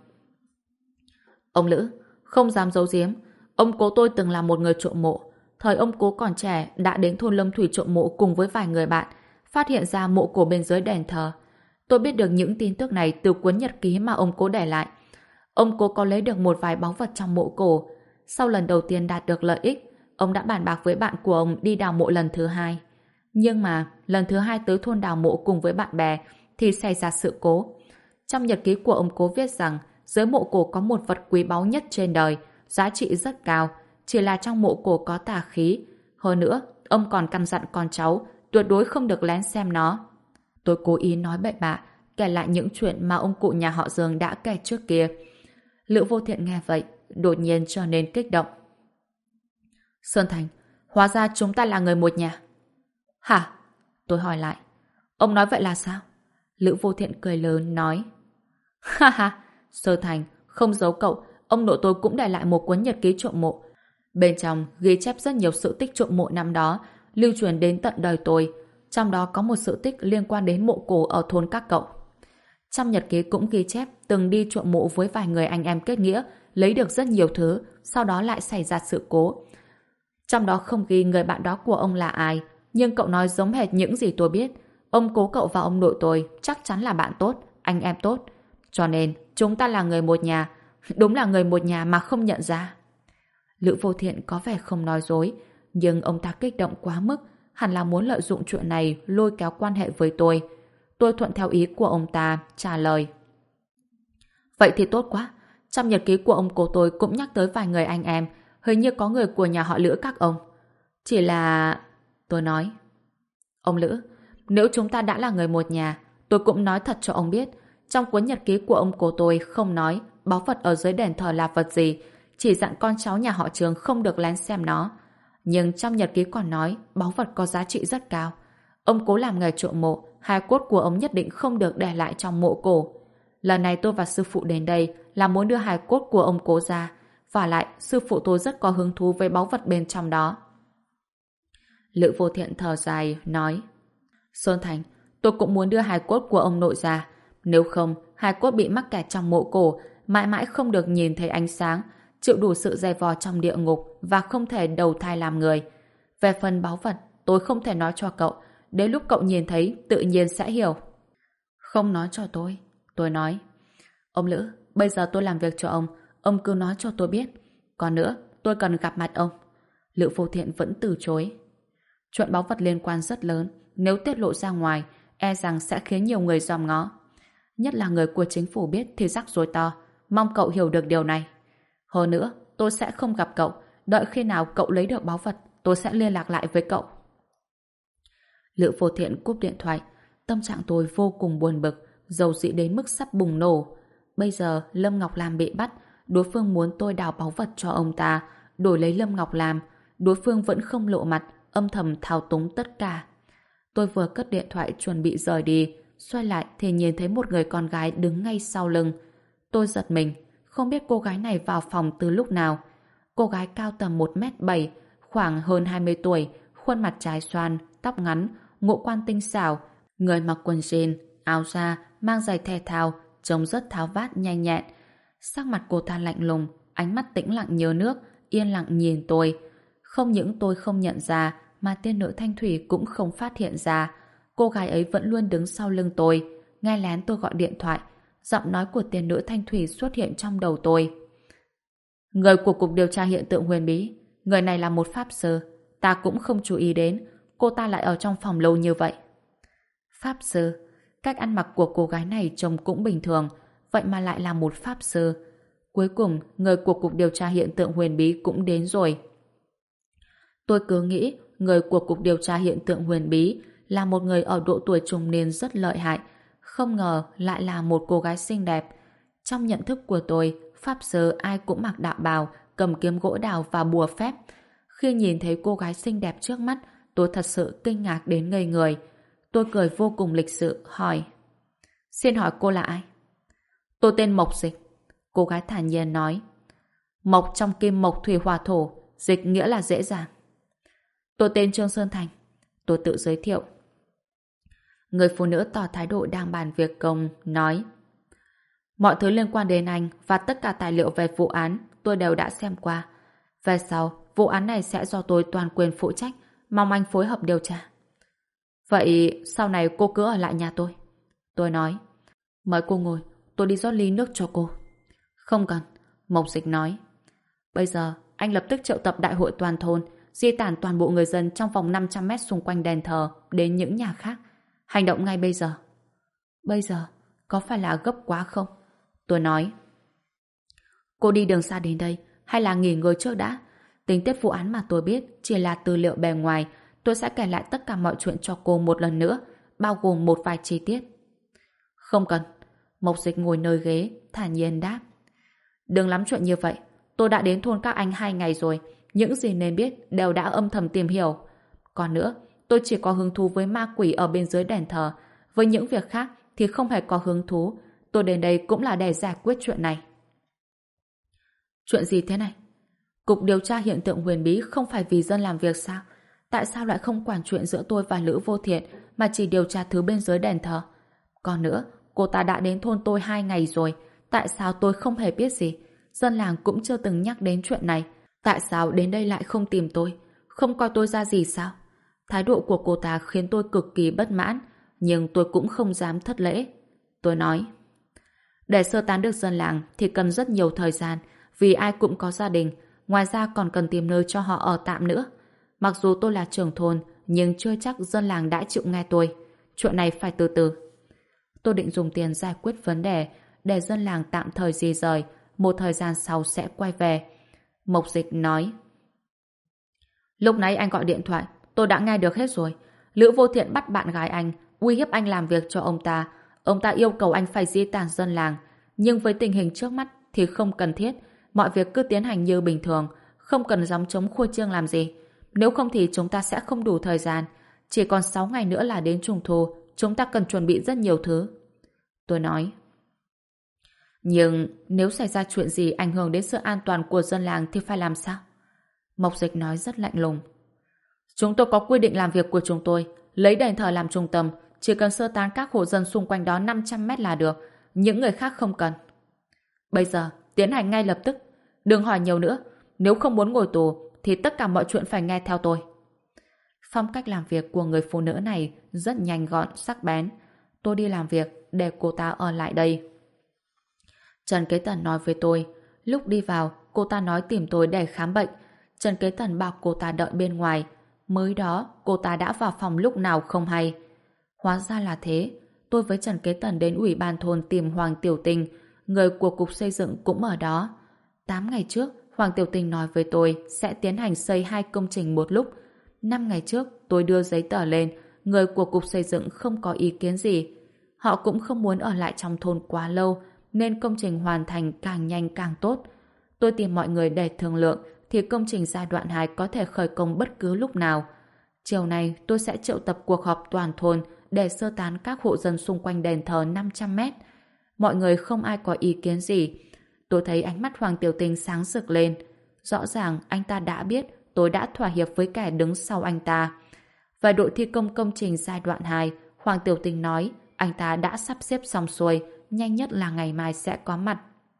Ông Lữ, không dám giấu giếm. Ông cố tôi từng là một người trộm mộ. Thời ông cố còn trẻ đã đến thôn Lâm Thủy trộm mộ cùng với vài người bạn, phát hiện ra mộ cổ bên dưới đền thờ. Tôi biết được những tin tức này từ cuốn nhật ký mà ông cố để lại. Ông cố có lấy được một vài báu vật trong mộ cổ. Sau lần đầu tiên đạt được lợi ích, ông đã bàn bạc với bạn của ông đi đào mộ lần thứ hai. Nhưng mà lần thứ hai tới thôn đào mộ cùng với bạn bè thì xảy ra sự cố. Trong nhật ký của ông cố viết rằng dưới mộ cổ có một vật quý báu nhất trên đời, giá trị rất cao, chỉ là trong mộ cổ có tà khí. Hơn nữa, ông còn căn dặn con cháu tuyệt đối không được lén xem nó. Tôi cố ý nói bậy bạ, kể lại những chuyện mà ông cụ nhà họ Dương đã kể trước kia. Lữ Vô Thiện nghe vậy, đột nhiên trở nên kích động. Sơn Thành, hóa ra chúng ta là người một nhà. Hả? Tôi hỏi lại. Ông nói vậy là sao? Lữ Vô Thiện cười lớn nói. Ha ha, Sơ Thành, không giấu cậu, ông nội tôi cũng để lại một cuốn nhật ký trộm mộ. Bên trong ghi chép rất nhiều sự tích trộm mộ năm đó, lưu truyền đến tận đời tôi. Trong đó có một sự tích liên quan đến mộ cổ ở thôn các cậu. Trong nhật ký cũng ghi chép từng đi trộm mộ với vài người anh em kết nghĩa, lấy được rất nhiều thứ, sau đó lại xảy ra sự cố. Trong đó không ghi người bạn đó của ông là ai, nhưng cậu nói giống hệt những gì tôi biết. Ông cố cậu và ông nội tôi chắc chắn là bạn tốt, anh em tốt. Cho nên, chúng ta là người một nhà. Đúng là người một nhà mà không nhận ra. Lữ Vô Thiện có vẻ không nói dối, nhưng ông ta kích động quá mức, hẳn là muốn lợi dụng chuyện này lôi kéo quan hệ với tôi. Tôi thuận theo ý của ông ta, trả lời. Vậy thì tốt quá. Trong nhật ký của ông cố tôi cũng nhắc tới vài người anh em, hình như có người của nhà họ Lữ các ông. Chỉ là... Tôi nói. Ông Lữ, nếu chúng ta đã là người một nhà, tôi cũng nói thật cho ông biết. Trong cuốn nhật ký của ông cố tôi không nói báu vật ở dưới đền thờ là vật gì, chỉ dặn con cháu nhà họ Trường không được lén xem nó. Nhưng trong nhật ký còn nói báu vật có giá trị rất cao. Ông cố làm nghề trộm mộ, hài cốt của ông nhất định không được để lại trong mộ cổ. Lần này tôi và sư phụ đến đây là muốn đưa hài cốt của ông cố ra. Vả lại, sư phụ tôi rất có hứng thú với báu vật bên trong đó. Lữ Vô Thiện thở dài, nói. Sơn Thành, tôi cũng muốn đưa hài cốt của ông nội ra. Nếu không, hài cốt bị mắc kẹt trong mộ cổ, mãi mãi không được nhìn thấy ánh sáng, chịu đủ sự dày vò trong địa ngục và không thể đầu thai làm người. Về phần báu vật, tôi không thể nói cho cậu. Đến lúc cậu nhìn thấy, tự nhiên sẽ hiểu. Không nói cho tôi nói. Ông Lữ, bây giờ tôi làm việc cho ông cứ nói cho tôi biết. Còn nữa, tôi cần gặp mặt ông. Lữ Vô Thiện vẫn từ chối. Chuyện báu vật liên quan rất lớn, nếu tiết lộ ra ngoài, e rằng sẽ khiến nhiều người dòm ngó. Nhất là người của chính phủ biết thì rắc rối to. Mong cậu hiểu được điều này. Hơn nữa, tôi sẽ không gặp cậu. Đợi khi nào cậu lấy được báu vật, tôi sẽ liên lạc lại với cậu. Lữ Vô Thiện cúp điện thoại. Tâm trạng tôi vô cùng buồn bực, dầu dĩ đến mức sắp bùng nổ. Bây giờ Lâm Ngọc Lam bị bắt, đối phương muốn tôi đào báu vật cho ông ta, đổi lấy Lâm Ngọc Lam. Đối phương vẫn không lộ mặt, âm thầm thao túng tất cả. Tôi vừa cất điện thoại chuẩn bị rời đi, xoay lại thì nhìn thấy một người con gái đứng ngay sau lưng. Tôi giật mình, không biết cô gái này vào phòng từ lúc nào. Cô gái cao tầm 1m7, khoảng hơn 20 tuổi, khuôn mặt trái xoan, tóc ngắn, ngũ quan tinh xảo, người mặc quần jean, áo da, mang giày thể thao, trông rất tháo vát nhanh nhẹn. Sắc mặt cô ta lạnh lùng, ánh mắt tĩnh lặng như nước, yên lặng nhìn tôi. Không những tôi không nhận ra, mà tiên nữ Thanh Thủy cũng không phát hiện ra. Cô gái ấy vẫn luôn đứng sau lưng tôi. Nghe lén tôi gọi điện thoại, giọng nói của tiên nữ Thanh Thủy xuất hiện trong đầu tôi. Người của Cục Điều tra Hiện tượng Huyền Bí. Người này là một pháp sư. Ta cũng không chú ý đến. Cô ta lại ở trong phòng lâu như vậy. Pháp sư? Cách ăn mặc của cô gái này trông cũng bình thường. Vậy mà lại là một pháp sư. Cuối cùng, người của Cục Điều tra Hiện tượng Huyền Bí cũng đến rồi. Tôi cứ nghĩ người của Cục Điều tra Hiện tượng Huyền Bí là một người ở độ tuổi trung niên rất lợi hại. Không ngờ lại là một cô gái xinh đẹp. Trong nhận thức của tôi, pháp sư ai cũng mặc đạo bào, cầm kiếm gỗ đào và bùa phép. Khi nhìn thấy cô gái xinh đẹp trước mắt, tôi thật sự kinh ngạc đến ngây người. Tôi cười vô cùng lịch sự, hỏi. Xin hỏi cô là ai? Tôi tên Mộc Dịch. Cô gái thản nhiên nói. Mộc trong kim mộc thủy hỏa thổ, dịch nghĩa là dễ dàng. Tôi tên Trương Sơn Thành. Tôi tự giới thiệu. Người phụ nữ tỏ thái độ đang bàn việc công, nói. Mọi thứ liên quan đến anh và tất cả tài liệu về vụ án tôi đều đã xem qua. Về sau, vụ án này sẽ do tôi toàn quyền phụ trách, mong anh phối hợp điều tra. Vậy sau này cô cứ ở lại nhà tôi. Tôi nói. Mời cô ngồi, tôi đi rót ly nước cho cô. Không cần, Mộc Dịch nói. Bây giờ, anh lập tức triệu tập đại hội toàn thôn, di tản toàn bộ người dân trong vòng 500 mét xung quanh đền thờ đến những nhà khác. Hành động ngay bây giờ. Bây giờ, có phải là gấp quá không? Tôi nói. Cô đi đường xa đến đây, hay là nghỉ ngơi trước đã? Tình tiết vụ án mà tôi biết chỉ là tư liệu bề ngoài. Tôi sẽ kể lại tất cả mọi chuyện cho cô một lần nữa, bao gồm một vài chi tiết. Không cần. Mộc Dịch ngồi nơi ghế, thản nhiên đáp. Đừng lắm chuyện như vậy. Tôi đã đến thôn các anh 2 ngày rồi. Những gì nên biết đều đã âm thầm tìm hiểu. Còn nữa, Tôi chỉ có hứng thú với ma quỷ ở bên dưới đền thờ. Với những việc khác thì không hề có hứng thú. Tôi đến đây cũng là để giải quyết chuyện này. Chuyện gì thế này? Cục điều tra hiện tượng huyền bí không phải vì dân làm việc sao? Tại sao lại không quản chuyện giữa tôi và Lữ Vô Thiện mà chỉ điều tra thứ bên dưới đền thờ? Còn nữa, cô ta đã đến thôn tôi 2 ngày rồi. Tại sao tôi không hề biết gì? Dân làng cũng chưa từng nhắc đến chuyện này. Tại sao đến đây lại không tìm tôi? Không coi tôi ra gì sao? Thái độ của cô ta khiến tôi cực kỳ bất mãn, nhưng tôi cũng không dám thất lễ. Tôi nói, để sơ tán được dân làng thì cần rất nhiều thời gian, vì ai cũng có gia đình, ngoài ra còn cần tìm nơi cho họ ở tạm nữa. Mặc dù tôi là trưởng thôn, nhưng chưa chắc dân làng đã chịu nghe tôi. Chuyện này phải từ từ. Tôi định dùng tiền giải quyết vấn đề, để dân làng tạm thời di rời, một thời gian sau sẽ quay về. Mộc Dịch nói, lúc nãy anh gọi điện thoại, tôi đã nghe được hết rồi. Lữ Vô Thiện bắt bạn gái anh, uy hiếp anh làm việc cho ông ta. Ông ta yêu cầu anh phải di tản dân làng. Nhưng với tình hình trước mắt thì không cần thiết. Mọi việc cứ tiến hành như bình thường, không cần gióng trống khua chiêng làm gì. Nếu không thì chúng ta sẽ không đủ thời gian. Chỉ còn 6 ngày nữa là đến Trung thu, chúng ta cần chuẩn bị rất nhiều thứ. Tôi nói, nhưng nếu xảy ra chuyện gì ảnh hưởng đến sự an toàn của dân làng thì phải làm sao? Mộc Dịch nói rất lạnh lùng. Chúng tôi có quy định làm việc của chúng tôi, lấy đền thờ làm trung tâm, chỉ cần sơ tán các hộ dân xung quanh đó 500 mét là được, những người khác không cần. Bây giờ, tiến hành ngay lập tức. Đừng hỏi nhiều nữa, nếu không muốn ngồi tù thì tất cả mọi chuyện phải nghe theo tôi. Phong cách làm việc của người phụ nữ này rất nhanh gọn, sắc bén. Tôi đi làm việc để cô ta ở lại đây. Trần Kế Tần nói với tôi, lúc đi vào, cô ta nói tìm tôi để khám bệnh. Trần Kế Tần bảo cô ta đợi bên ngoài. Mới đó, cô ta đã vào phòng lúc nào không hay. Hóa ra là thế. Tôi với Trần Kế Tần đến ủy ban thôn tìm Hoàng Tiểu Tình. Người của cục xây dựng cũng ở đó. 8 ngày trước, Hoàng Tiểu Tình nói với tôi sẽ tiến hành xây 2 công trình một lúc. 5 ngày trước, tôi đưa giấy tờ lên. Người của cục xây dựng không có ý kiến gì. Họ cũng không muốn ở lại trong thôn quá lâu, nên công trình hoàn thành càng nhanh càng tốt. Tôi tìm mọi người để thương lượng thì công trình giai đoạn 2 có thể khởi công bất cứ lúc nào. Chiều nay tôi sẽ triệu tập cuộc họp toàn thôn để sơ tán các hộ dân xung quanh đền thờ 500 mét. Mọi người không ai có ý kiến gì. Tôi thấy ánh mắt Hoàng Tiểu Tình sáng rực lên. Rõ ràng anh ta đã biết tôi đã thỏa hiệp với kẻ đứng sau anh ta. Về đội thi công công trình giai đoạn 2, Hoàng Tiểu Tình nói anh ta đã sắp xếp xong xuôi, nhanh nhất là ngày mai sẽ có mặt.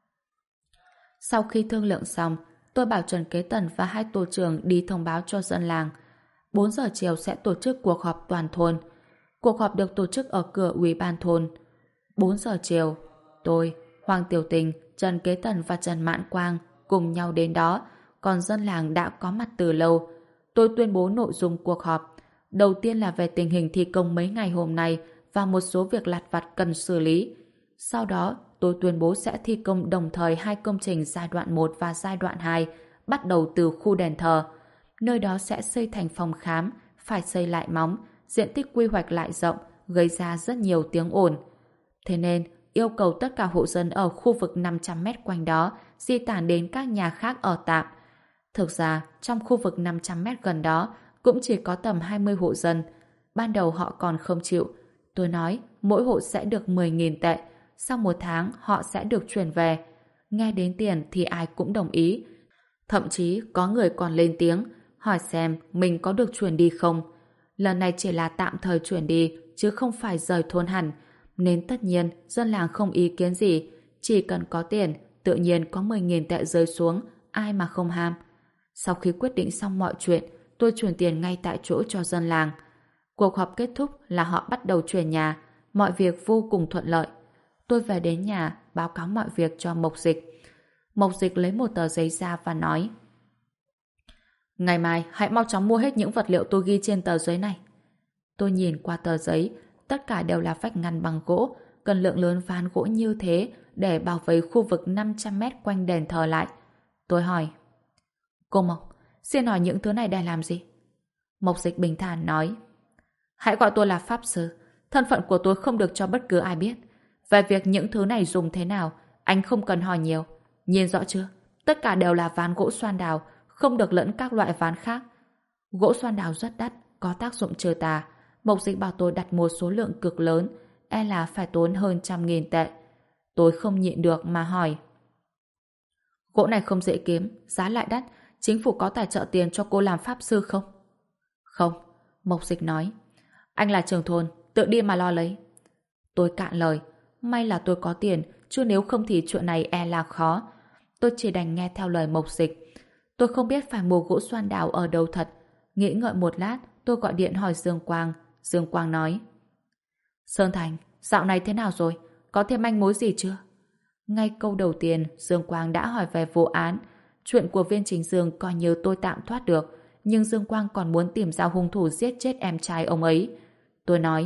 Sau khi thương lượng xong, tôi bảo Trần Kế Tần và 2 tổ trưởng đi thông báo cho dân làng. 4 giờ chiều sẽ tổ chức cuộc họp toàn thôn. Cuộc họp được tổ chức ở cửa ủy ban thôn. 4 giờ chiều, tôi, Hoàng Tiểu Tình, Trần Kế Tần và Trần Mạn Quang cùng nhau đến đó, còn dân làng đã có mặt từ lâu. Tôi tuyên bố nội dung cuộc họp. Đầu tiên là về tình hình thi công mấy ngày hôm nay và một số việc lặt vặt cần xử lý. Sau đó, tôi tuyên bố sẽ thi công đồng thời 2 công trình giai đoạn 1 và giai đoạn 2, bắt đầu từ khu đền thờ. Nơi đó sẽ xây thành phòng khám, phải xây lại móng, diện tích quy hoạch lại rộng, gây ra rất nhiều tiếng ồn. Thế nên, yêu cầu tất cả hộ dân ở khu vực 500 mét quanh đó di tản đến các nhà khác ở tạm. Thực ra, trong khu vực 500 mét gần đó cũng chỉ có tầm 20 hộ dân. Ban đầu họ còn không chịu. Tôi nói mỗi hộ sẽ được 10.000 tệ. Sau 1 tháng họ sẽ được chuyển về. Nghe đến tiền thì ai cũng đồng ý. Thậm chí có người còn lên tiếng hỏi xem mình có được chuyển đi không. Lần này chỉ là tạm thời chuyển đi chứ không phải rời thôn hẳn. Nên tất nhiên dân làng không ý kiến gì. Chỉ cần có tiền, tự nhiên có 10.000 tệ rơi xuống, ai mà không ham. Sau khi quyết định xong mọi chuyện, tôi chuyển tiền ngay tại chỗ cho dân làng. Cuộc họp kết thúc là họ bắt đầu chuyển nhà. Mọi việc vô cùng thuận lợi. Tôi về đến nhà báo cáo mọi việc cho Mộc Dịch. Mộc Dịch lấy một tờ giấy ra và nói: ngày mai hãy mau chóng mua hết những vật liệu tôi ghi trên tờ giấy này. Tôi nhìn qua tờ giấy, tất cả đều là vách ngăn bằng gỗ, cần lượng lớn ván gỗ như thế để bảo vệ khu vực 500 mét quanh đền thờ lại. Tôi hỏi: cô Mộc, xin hỏi những thứ này để làm gì? Mộc Dịch bình thản nói: hãy gọi tôi là Pháp Sư. Thân phận của tôi không được cho bất cứ ai biết. Về việc những thứ này dùng thế nào, anh không cần hỏi nhiều. Nhìn rõ chưa? Tất cả đều là ván gỗ xoan đào, không được lẫn các loại ván khác. Gỗ xoan đào rất đắt, có tác dụng trừ tà. Mộc Dịch bảo tôi đặt một số lượng cực lớn, e là phải tốn hơn 100.000 tệ. Tôi không nhịn được mà hỏi. Gỗ này không dễ kiếm, giá lại đắt, chính phủ có tài trợ tiền cho cô làm pháp sư không? Không, Mộc Dịch nói. Anh là trưởng thôn, tự đi mà lo lấy. Tôi cạn lời, may là tôi có tiền, chứ nếu không thì chuyện này e là khó. Tôi chỉ đành nghe theo lời Mộc Dịch. Tôi không biết phải mua gỗ xoan đào ở đâu thật. Nghĩ ngợi một lát, tôi gọi điện hỏi Dương Quang. Dương Quang nói: Sơn Thành, dạo này thế nào rồi? Có thêm manh mối gì chưa? Ngay câu đầu tiên, Dương Quang đã hỏi về vụ án. Chuyện của Viên Chính Dương coi như tôi tạm thoát được, nhưng Dương Quang còn muốn tìm ra hung thủ giết chết em trai ông ấy. Tôi nói: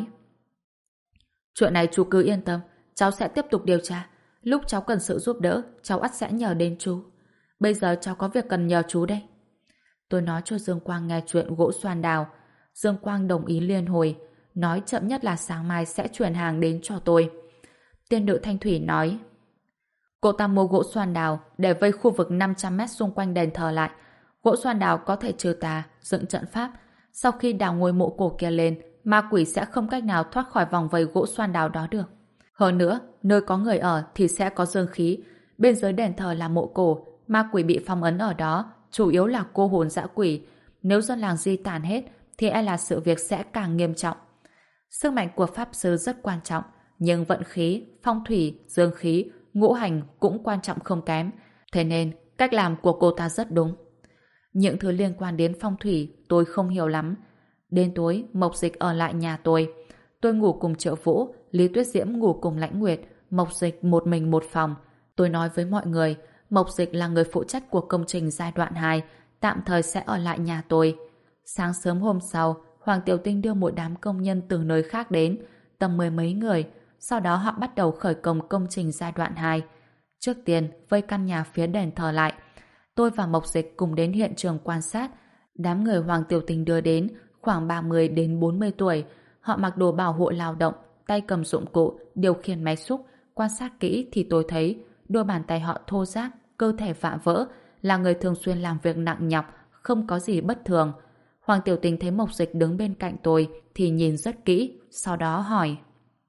Chuyện này chú cứ yên tâm, cháu sẽ tiếp tục điều tra. Lúc cháu cần sự giúp đỡ, cháu ắt sẽ nhờ đến chú. Bây giờ cháu có việc cần nhờ chú đây. Tôi nói cho Dương Quang nghe chuyện gỗ xoan đào. Dương Quang đồng ý liên hồi, nói chậm nhất là sáng mai sẽ chuyển hàng đến cho tôi. Tiên nữ Thanh Thủy nói: Cô ta mua gỗ xoan đào để vây khu vực 500 mét xung quanh đền thờ lại. Gỗ xoan đào có thể trừ tà, dựng trận pháp. Sau khi đào ngôi mộ cổ kia lên, ma quỷ sẽ không cách nào thoát khỏi vòng vây gỗ xoan đào đó được. Hơn nữa, nơi có người ở thì sẽ có dương khí. Bên dưới đền thờ là mộ cổ, ma quỷ bị phong ấn ở đó, chủ yếu là cô hồn dã quỷ. Nếu dân làng di tản hết, thì e là sự việc sẽ càng nghiêm trọng. Sức mạnh của pháp sư rất quan trọng, nhưng vận khí, phong thủy, dương khí, ngũ hành cũng quan trọng không kém. Thế nên, cách làm của cô ta rất đúng. Những thứ liên quan đến phong thủy tôi không hiểu lắm. Đến tối, Mộc Dịch ở lại nhà tôi. Tôi ngủ cùng Triệu Vũ, Lý Tuyết Diễm ngủ cùng Lãnh Nguyệt, Mộc Dịch một mình một phòng. Tôi nói với mọi người, Mộc Dịch là người phụ trách của công trình giai đoạn 2, tạm thời sẽ ở lại nhà tôi. Sáng sớm hôm sau, Hoàng Tiểu Tinh đưa một đám công nhân từ nơi khác đến, tầm 10 mấy người. Sau đó họ bắt đầu khởi công công trình giai đoạn 2. Trước tiên, vây căn nhà phía đền thờ lại. Tôi và Mộc Dịch cùng đến hiện trường quan sát. Đám người Hoàng Tiểu Tinh đưa đến khoảng 30 đến 40 tuổi. Họ mặc đồ bảo hộ lao động, tay cầm dụng cụ, điều khiển máy xúc. Quan sát kỹ thì tôi thấy đôi bàn tay họ thô ráp, cơ thể vạm vỡ, là người thường xuyên làm việc nặng nhọc, không có gì bất thường. Hoàng Tiểu Tinh thấy Mộc Dịch đứng bên cạnh tôi thì nhìn rất kỹ, sau đó hỏi: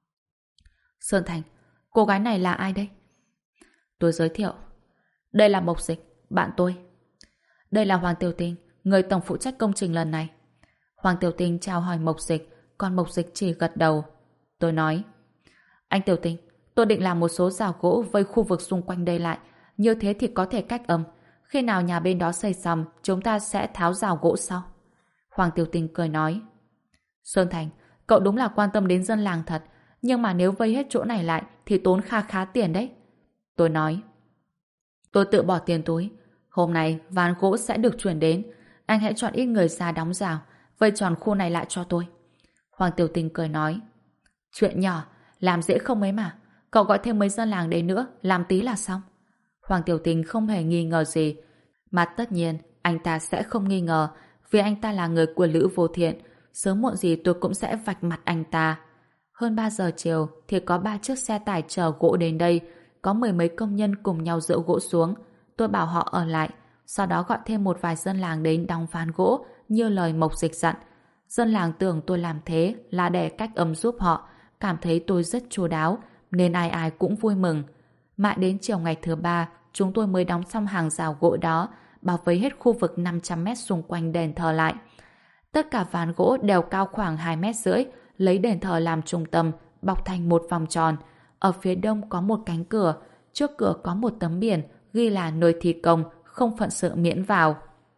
Sơn Thành, cô gái này là ai đây? Tôi giới thiệu: Đây là Mộc Dịch, bạn tôi. Đây là Hoàng Tiểu Tinh, người tổng phụ trách công trình lần này. Hoàng Tiểu Tinh chào hỏi Mộc Dịch, còn Mộc Dịch chỉ gật đầu. Tôi nói: Anh Tiểu Tinh, tôi định làm một số rào gỗ vây khu vực xung quanh đây lại, như thế thì có thể cách âm. Khi nào nhà bên đó xây xong, chúng ta sẽ tháo rào gỗ sau. Hoàng Tiểu Tinh cười nói: Sơn Thành, cậu đúng là quan tâm đến dân làng thật, nhưng mà nếu vây hết chỗ này lại thì tốn kha khá tiền đấy. Tôi nói: Tôi tự bỏ tiền túi. Hôm nay ván gỗ sẽ được chuyển đến. Anh hãy chọn ít người ra đóng rào, vây tròn khu này lại cho tôi. Hoàng Tiểu Tinh cười nói: Chuyện nhỏ, làm dễ không ấy mà. Cậu gọi thêm mấy dân làng đến nữa, làm tí là xong. Hoàng Tiểu Tinh không hề nghi ngờ gì. Mà tất nhiên, anh ta sẽ không nghi ngờ, vì anh ta là người của Lữ Vô Thiện. Sớm muộn gì tôi cũng sẽ vạch mặt anh ta. Hơn 3 giờ chiều thì có 3 chiếc xe tải chở gỗ đến đây. Có 10 mấy công nhân cùng nhau dỡ gỗ xuống. Tôi bảo họ ở lại, sau đó gọi thêm một vài dân làng đến đóng ván gỗ như lời Mộc Dịch dặn. Dân làng tưởng tôi làm thế là để cách âm giúp họ, cảm thấy tôi rất chu đáo, nên ai ai cũng vui mừng. Mãi đến chiều ngày thứ 3, chúng tôi mới đóng xong hàng rào gỗ đó, bao vây hết khu vực 500 mét xung quanh đền thờ lại. Tất cả ván gỗ đều cao khoảng 2,5 mét, lấy đền thờ làm trung tâm, bọc thành một vòng tròn. Ở phía đông có một cánh cửa, trước cửa có một tấm biển ghi là nơi thi công, không phận sự miễn vào.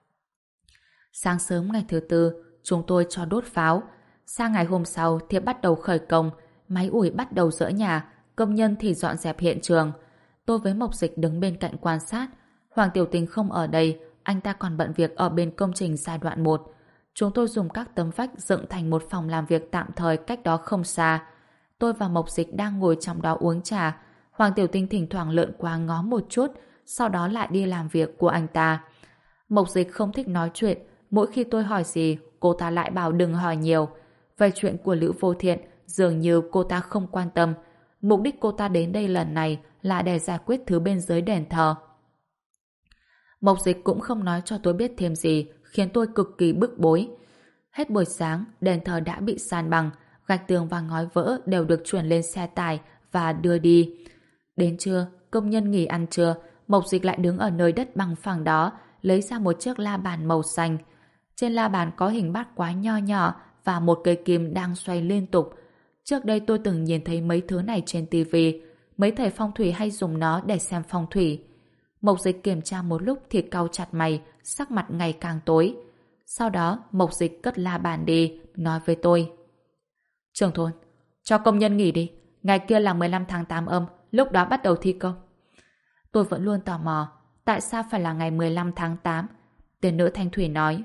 Sáng sớm ngày thứ 4, chúng tôi cho đốt pháo. Sang ngày hôm sau thì bắt đầu khởi công, máy ủi bắt đầu dỡ nhà, công nhân thì dọn dẹp hiện trường. Tôi với Mộc Dịch đứng bên cạnh quan sát. Hoàng Tiểu Tinh không ở đây, anh ta còn bận việc ở bên công trình giai đoạn 1. Chúng tôi dùng các tấm vách dựng thành một phòng làm việc tạm thời cách đó không xa. Tôi và Mộc Dịch đang ngồi trong đó uống trà. Hoàng Tiểu Tinh thỉnh thoảng lượn qua ngó một chút, sau đó lại đi làm việc của anh ta. Mộc Dịch không thích nói chuyện, mỗi khi tôi hỏi gì, cô ta lại bảo đừng hỏi nhiều. Về chuyện của Lữ Vô Thiện, dường như cô ta không quan tâm. Mục đích cô ta đến đây lần này là để giải quyết thứ bên dưới đền thờ. Mộc Dịch cũng không nói cho tôi biết thêm gì, khiến tôi cực kỳ bức bối. Hết buổi sáng, đền thờ đã bị san bằng, gạch tường và ngói vỡ đều được chuyển lên xe tải và đưa đi. Đến trưa, công nhân nghỉ ăn trưa, Mộc Dịch lại đứng ở nơi đất bằng phẳng đó, lấy ra một chiếc la bàn màu xanh. Trên la bàn có hình bát quái nho nhỏ và một cây kim đang xoay liên tục. Trước đây tôi từng nhìn thấy mấy thứ này trên tivi, mấy thầy phong thủy hay dùng nó để xem phong thủy. Mộc Dịch kiểm tra một lúc thì cau chặt mày, sắc mặt ngày càng tối. Sau đó, Mộc Dịch cất la bàn đi, nói với tôi. Trưởng thôn, cho công nhân nghỉ đi. Ngày kia là 15 tháng 8 âm, lúc đó bắt đầu thi công. Tôi vẫn luôn tò mò, tại sao phải là ngày 15 tháng 8? Tiền nữ Thanh Thủy nói.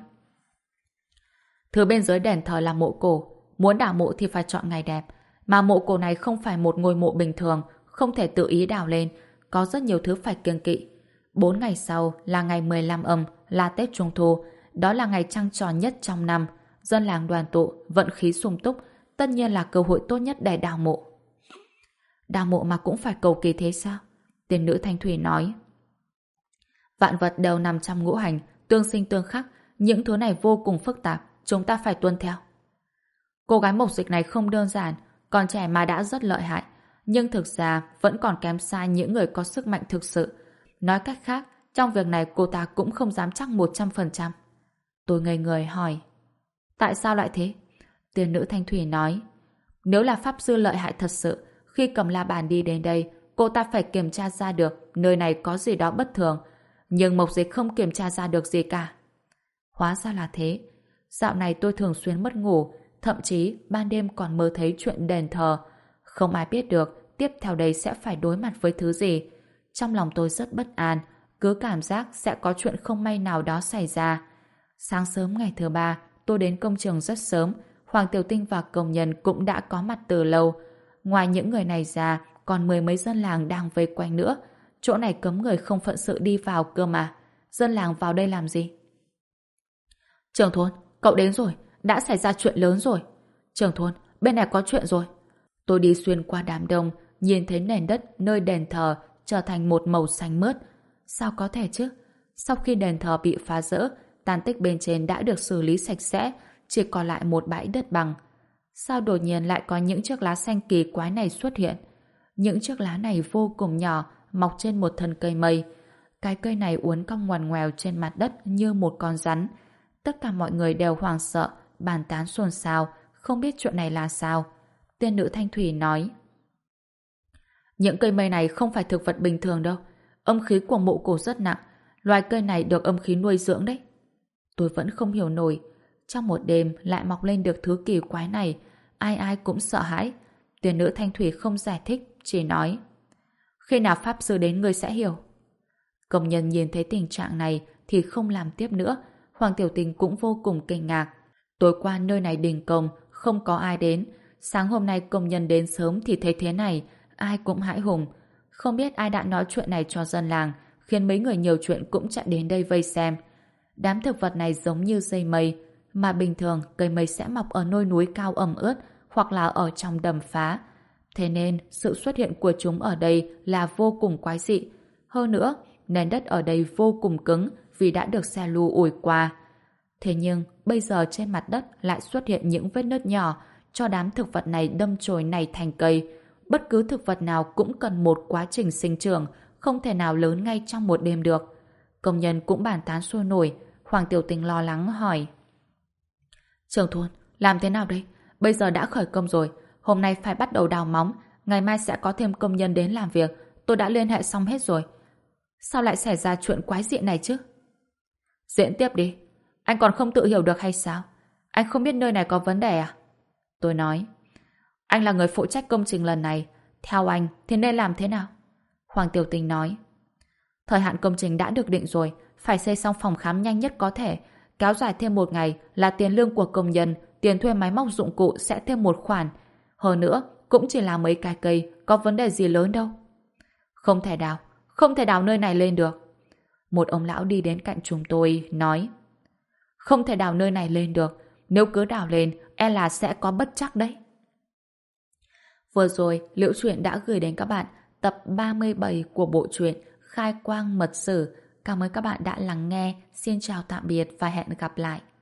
Thứ bên dưới đền thờ là mộ cổ. Muốn đào mộ thì phải chọn ngày đẹp. Mà mộ cổ này không phải một ngôi mộ bình thường, không thể tự ý đào lên. Có rất nhiều thứ phải kiêng kỵ. 4 ngày sau là ngày 15 âm, là Tết Trung Thu. Đó là ngày trăng tròn nhất trong năm. Dân làng đoàn tụ, vận khí sung túc. Tất nhiên là cơ hội tốt nhất để đào mộ. Đào mộ mà cũng phải cầu kỳ thế sao? Tiền nữ Thanh Thủy nói. Vạn vật đều nằm trong ngũ hành, tương sinh tương khắc. Những thứ này vô cùng phức tạp, chúng ta phải tuân theo. Cô gái Mộc Dịch này không đơn giản, còn trẻ mà đã rất lợi hại. Nhưng thực ra vẫn còn kém xa những người có sức mạnh thực sự. Nói cách khác, trong việc này cô ta cũng không dám chắc 100%. Tôi ngây người hỏi. Tại sao lại thế? Tiền nữ Thanh Thủy nói. Nếu là pháp sư lợi hại thật sự, khi cầm la bàn đi đến đây, cô ta phải kiểm tra ra được nơi này có gì đó bất thường. Nhưng Mộc Dịch không kiểm tra ra được gì cả. Hóa ra là thế. Dạo này tôi thường xuyên mất ngủ, thậm chí ban đêm còn mơ thấy chuyện đền thờ. Không ai biết được tiếp theo đây sẽ phải đối mặt với thứ gì. Trong lòng tôi rất bất an, cứ cảm giác sẽ có chuyện không may nào đó xảy ra. Sáng sớm ngày thứ 3, tôi đến công trường rất sớm. Hoàng Tiểu Tinh và công nhân cũng đã có mặt từ lâu. Ngoài những người này ra, còn 10 mấy dân làng đang vây quanh nữa. Chỗ này cấm người không phận sự đi vào cơ mà. Dân làng vào đây làm gì? Trưởng thôn, cậu đến rồi. Đã xảy ra chuyện lớn rồi. Trưởng thôn, bên này có chuyện rồi. Tôi đi xuyên qua đám đông, nhìn thấy nền đất nơi đền thờ trở thành một màu xanh mướt. Sao có thể chứ? Sau khi đền thờ bị phá rỡ, tàn tích bên trên đã được xử lý sạch sẽ, chỉ còn lại một bãi đất bằng. Sao đột nhiên lại có những chiếc lá xanh kỳ quái này xuất hiện? Những chiếc lá này vô cùng nhỏ, mọc trên một thân cây mây. Cái cây này uốn cong ngoằn ngoèo trên mặt đất như một con rắn. Tất cả mọi người đều hoảng sợ, bàn tán xôn xao, không biết chuyện này là sao. Tiên nữ Thanh Thủy nói. Những cây mây này không phải thực vật bình thường đâu. Âm khí của mộ cổ rất nặng. Loài cây này được âm khí nuôi dưỡng đấy. Tôi vẫn không hiểu nổi. Trong một đêm lại mọc lên được thứ kỳ quái này. Ai ai cũng sợ hãi. Tiên nữ Thanh Thủy không giải thích, chỉ nói. Khi nào pháp sư đến ngươi sẽ hiểu. Công nhân nhìn thấy tình trạng này thì không làm tiếp nữa. Hoàng Tiểu Tình cũng vô cùng kinh ngạc. Tối qua nơi này đình công, không có ai đến. Sáng hôm nay công nhân đến sớm thì thấy thế này, ai cũng hãi hùng. Không biết ai đã nói chuyện này cho dân làng, khiến mấy người nhiều chuyện cũng chạy đến đây vây xem. Đám thực vật này giống như dây mây, mà bình thường cây mây sẽ mọc ở nơi núi cao ẩm ướt hoặc là ở trong đầm phá. Thế nên sự xuất hiện của chúng ở đây là vô cùng quái dị. Hơn nữa, nền đất ở đây vô cùng cứng vì đã được xe lu ủi qua. Thế nhưng bây giờ trên mặt đất lại xuất hiện những vết nứt nhỏ cho đám thực vật này đâm chồi này thành cây. Bất cứ thực vật nào cũng cần một quá trình sinh trưởng, không thể nào lớn ngay trong một đêm được. Công nhân cũng bàn tán sôi nổi. Hoàng Tiểu Tình lo lắng hỏi. Trưởng thôn, làm thế nào đây? Bây giờ đã khởi công rồi. Hôm nay phải bắt đầu đào móng. Ngày mai sẽ có thêm công nhân đến làm việc. Tôi đã liên hệ xong hết rồi. Sao lại xảy ra chuyện quái dị này chứ? Diễn tiếp đi. Anh còn không tự hiểu được hay sao? Anh không biết nơi này có vấn đề à? Tôi nói. Anh là người phụ trách công trình lần này. Theo anh thì nên làm thế nào? Hoàng Tiểu Tình nói. Thời hạn công trình đã được định rồi. Phải xây xong phòng khám nhanh nhất có thể. Kéo dài thêm một ngày là tiền lương của công nhân, tiền thuê máy móc dụng cụ sẽ thêm một khoản. Hơn nữa, cũng chỉ là mấy cái cây, có vấn đề gì lớn đâu. Không thể đào nơi này lên được. Một ông lão đi đến cạnh chúng tôi, nói. Không thể đào nơi này lên được. Nếu cứ đào lên, e là sẽ có bất trắc đấy. Vừa rồi, Liễu Chuyện đã gửi đến các bạn tập 37 của bộ truyện Khai Quang Mật Sử. Cảm ơn các bạn đã lắng nghe. Xin chào tạm biệt và hẹn gặp lại.